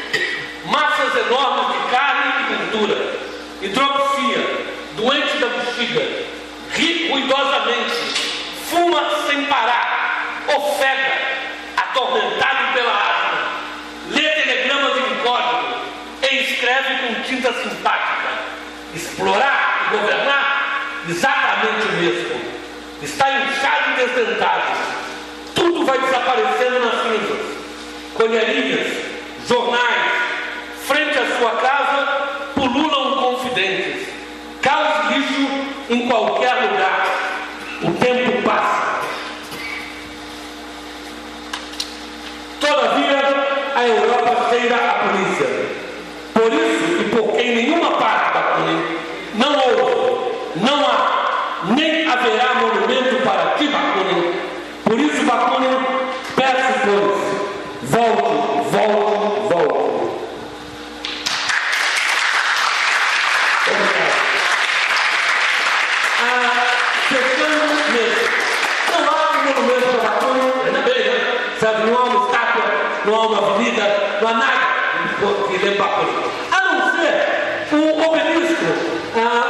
a massas enormes de carne e gordura. Hidroxia, doente da bexiga, ri ruidosamente, fuma sem parar, ofega, atormentado pela asma, lê telegramas em código e escreve com tinta simpática. Explorar e governar, exatamente o mesmo. Está inchado e desdentado. Tudo vai desaparecendo nas cinzas. Colherinhas, jornais, frente à sua casa, pululam confidentes. Caos e lixo em qualquer lugar. O tempo passa. Todavia, a Europa cheira a polícia. Por isso, e porque em nenhuma parte da polícia não houve, não há, nem haverá monumento para ti, Bakunin. Por isso, Bakunin, peço, pois, volte, volte, volte. Ah, fechando mesmo. Não há um monumento para Bakunin, ainda bem, né? Sabe, não há uma estátua, não há uma avenida, não há nada que lembra Bakunin. A não ser o obelisco, ah,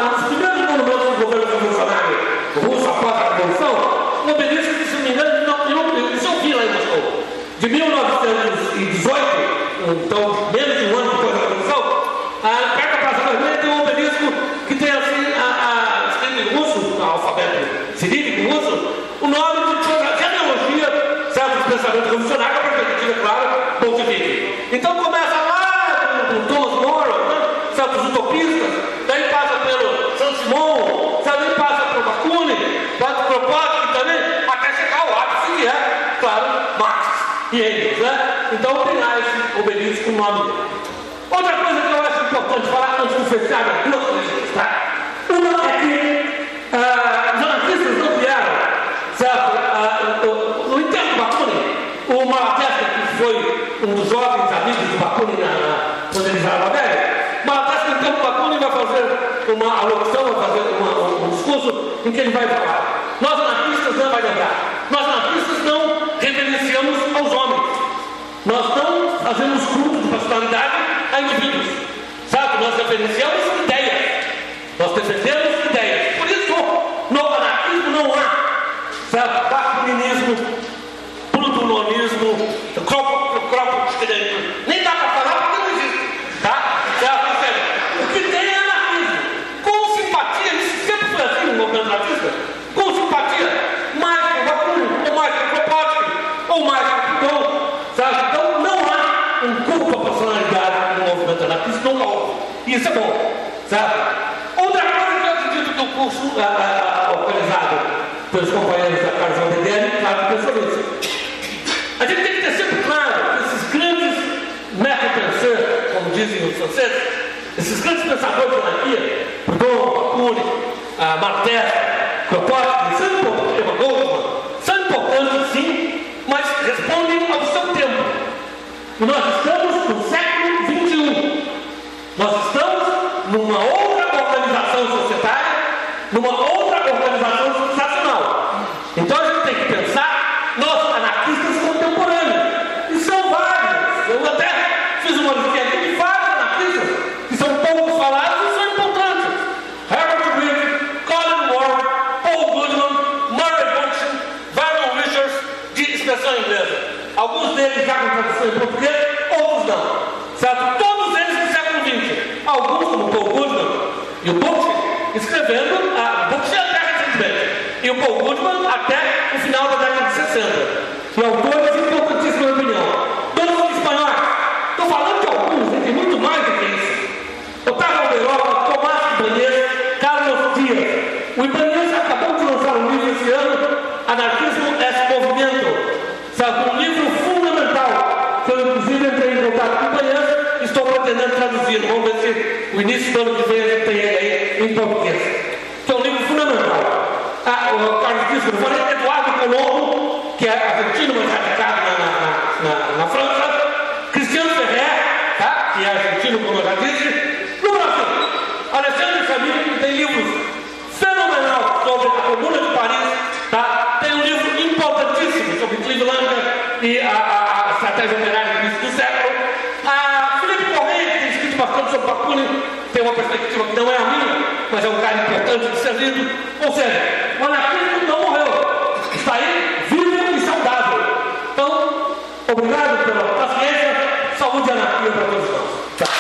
e Engels, né? Então tem lá esse obelisco com o nome dele. Outra coisa que eu acho importante falar antes de fechar as duas coisas, tá? Uma é que ah, os anarquistas não criaram, certo? Ah, no enterro do Bakunin, o Malatesta, que foi um dos jovens amigos do Bakunin na, na, quando ele já era velho, Malatesta, no enterro do Bakunin, vai fazer uma alocução, vai fazer uma, um, um discurso em que ele vai falar: nós anarquistas não vai lembrar, nós anarquistas não reverenciamos aos homens, nós não fazemos culto de personalidade a indivíduos, sabe? Nós reverenciamos ideias, nós defendemos ideias. Por isso, no anarquismo não há, sabe, bakuninismo, plutononismo, cropo de direito. Nem dá para falar porque não existe, tá? Certo? O que tem é anarquismo, com simpatia. Isso sempre foi assim no movimento anarquista, com simpatia, mais com Bakunin, ou mais com Kropotkin, ou mais com Proudhon, sabe? Então não há um culto à personalidade no movimento anarquista, nunca houve. Isso é bom, sabe? Outra coisa que eu acredito que o curso ah, ah, organizado pelos companheiros da Carlos Aldedene, claro que pensou nisso. A gente tem que ter sempre claro que esses grandes maîtres-penseurs, como dizem os franceses, esses grandes pensadores de anarquia, Proudhon, Bakunin, ah, Malatesta, Kropotkin, são importantes, são importantes sim, mas respondem ao seu tempo. E nós estamos no século vinte e um. Nós estamos numa outra organização societária, numa outra organização civilizacional. Então a gente tem que pensar nos anarquistas contemporâneos. E são vários. Eu até fiz uma listinha aqui de vários anarquistas que são poucos falados e são importantes. Herbert Reed, Colin Moore, Paul Goodman, Murray Bookchin, Vernon Richards, de expressão inglesa. Alguns deles já com tradução em português, outros não. Certo? Todos eles do século vinte. Alguns, como Paul Goodman e o Bookchin, escrevendo a Bookchin até recentemente, e o Paul Goodman até o final da década de sessenta. E autores importantíssimos, na minha opinião. Todos espanhóis. Estou falando de alguns, né? Tem muito mais do que isso. Otávio Alberola, Tomás Ibanez, Carlos Dias. O Ibanez acabou de lançar um livro esse ano, Anarquismo é Movimento. Sabe, um livro fundamental, que eu inclusive entrei em contato com o Ibanez e estou pretendendo traduzir. Vamos ver se o início do ano que vem a gente tem ele aí em português. Que é um livro fundamental. Ah, o Carlos Dias, eu falei, Eduardo Colombo, que é argentino, mas radicado na, na, na, na França, Cristiano Ferrer, tá? Que é argentino, como eu já disse, no Brasil. Alexandre Camus, que tem livros fenomenais sobre a Comuna de Paris, tá? Tem um livro importantíssimo sobre Cleveland e a, a, a estratégia operária no início do século. A Felipe Correia, que tem escrito bastante sobre Bakunin, tem uma perspectiva que não é a minha, mas é um cara importante de ser lido. Ou seja, o anarquismo não morreu, está aí vivo e saudável. Então, obrigado pela paciência, saúde e anarquia para todos nós. Tchau.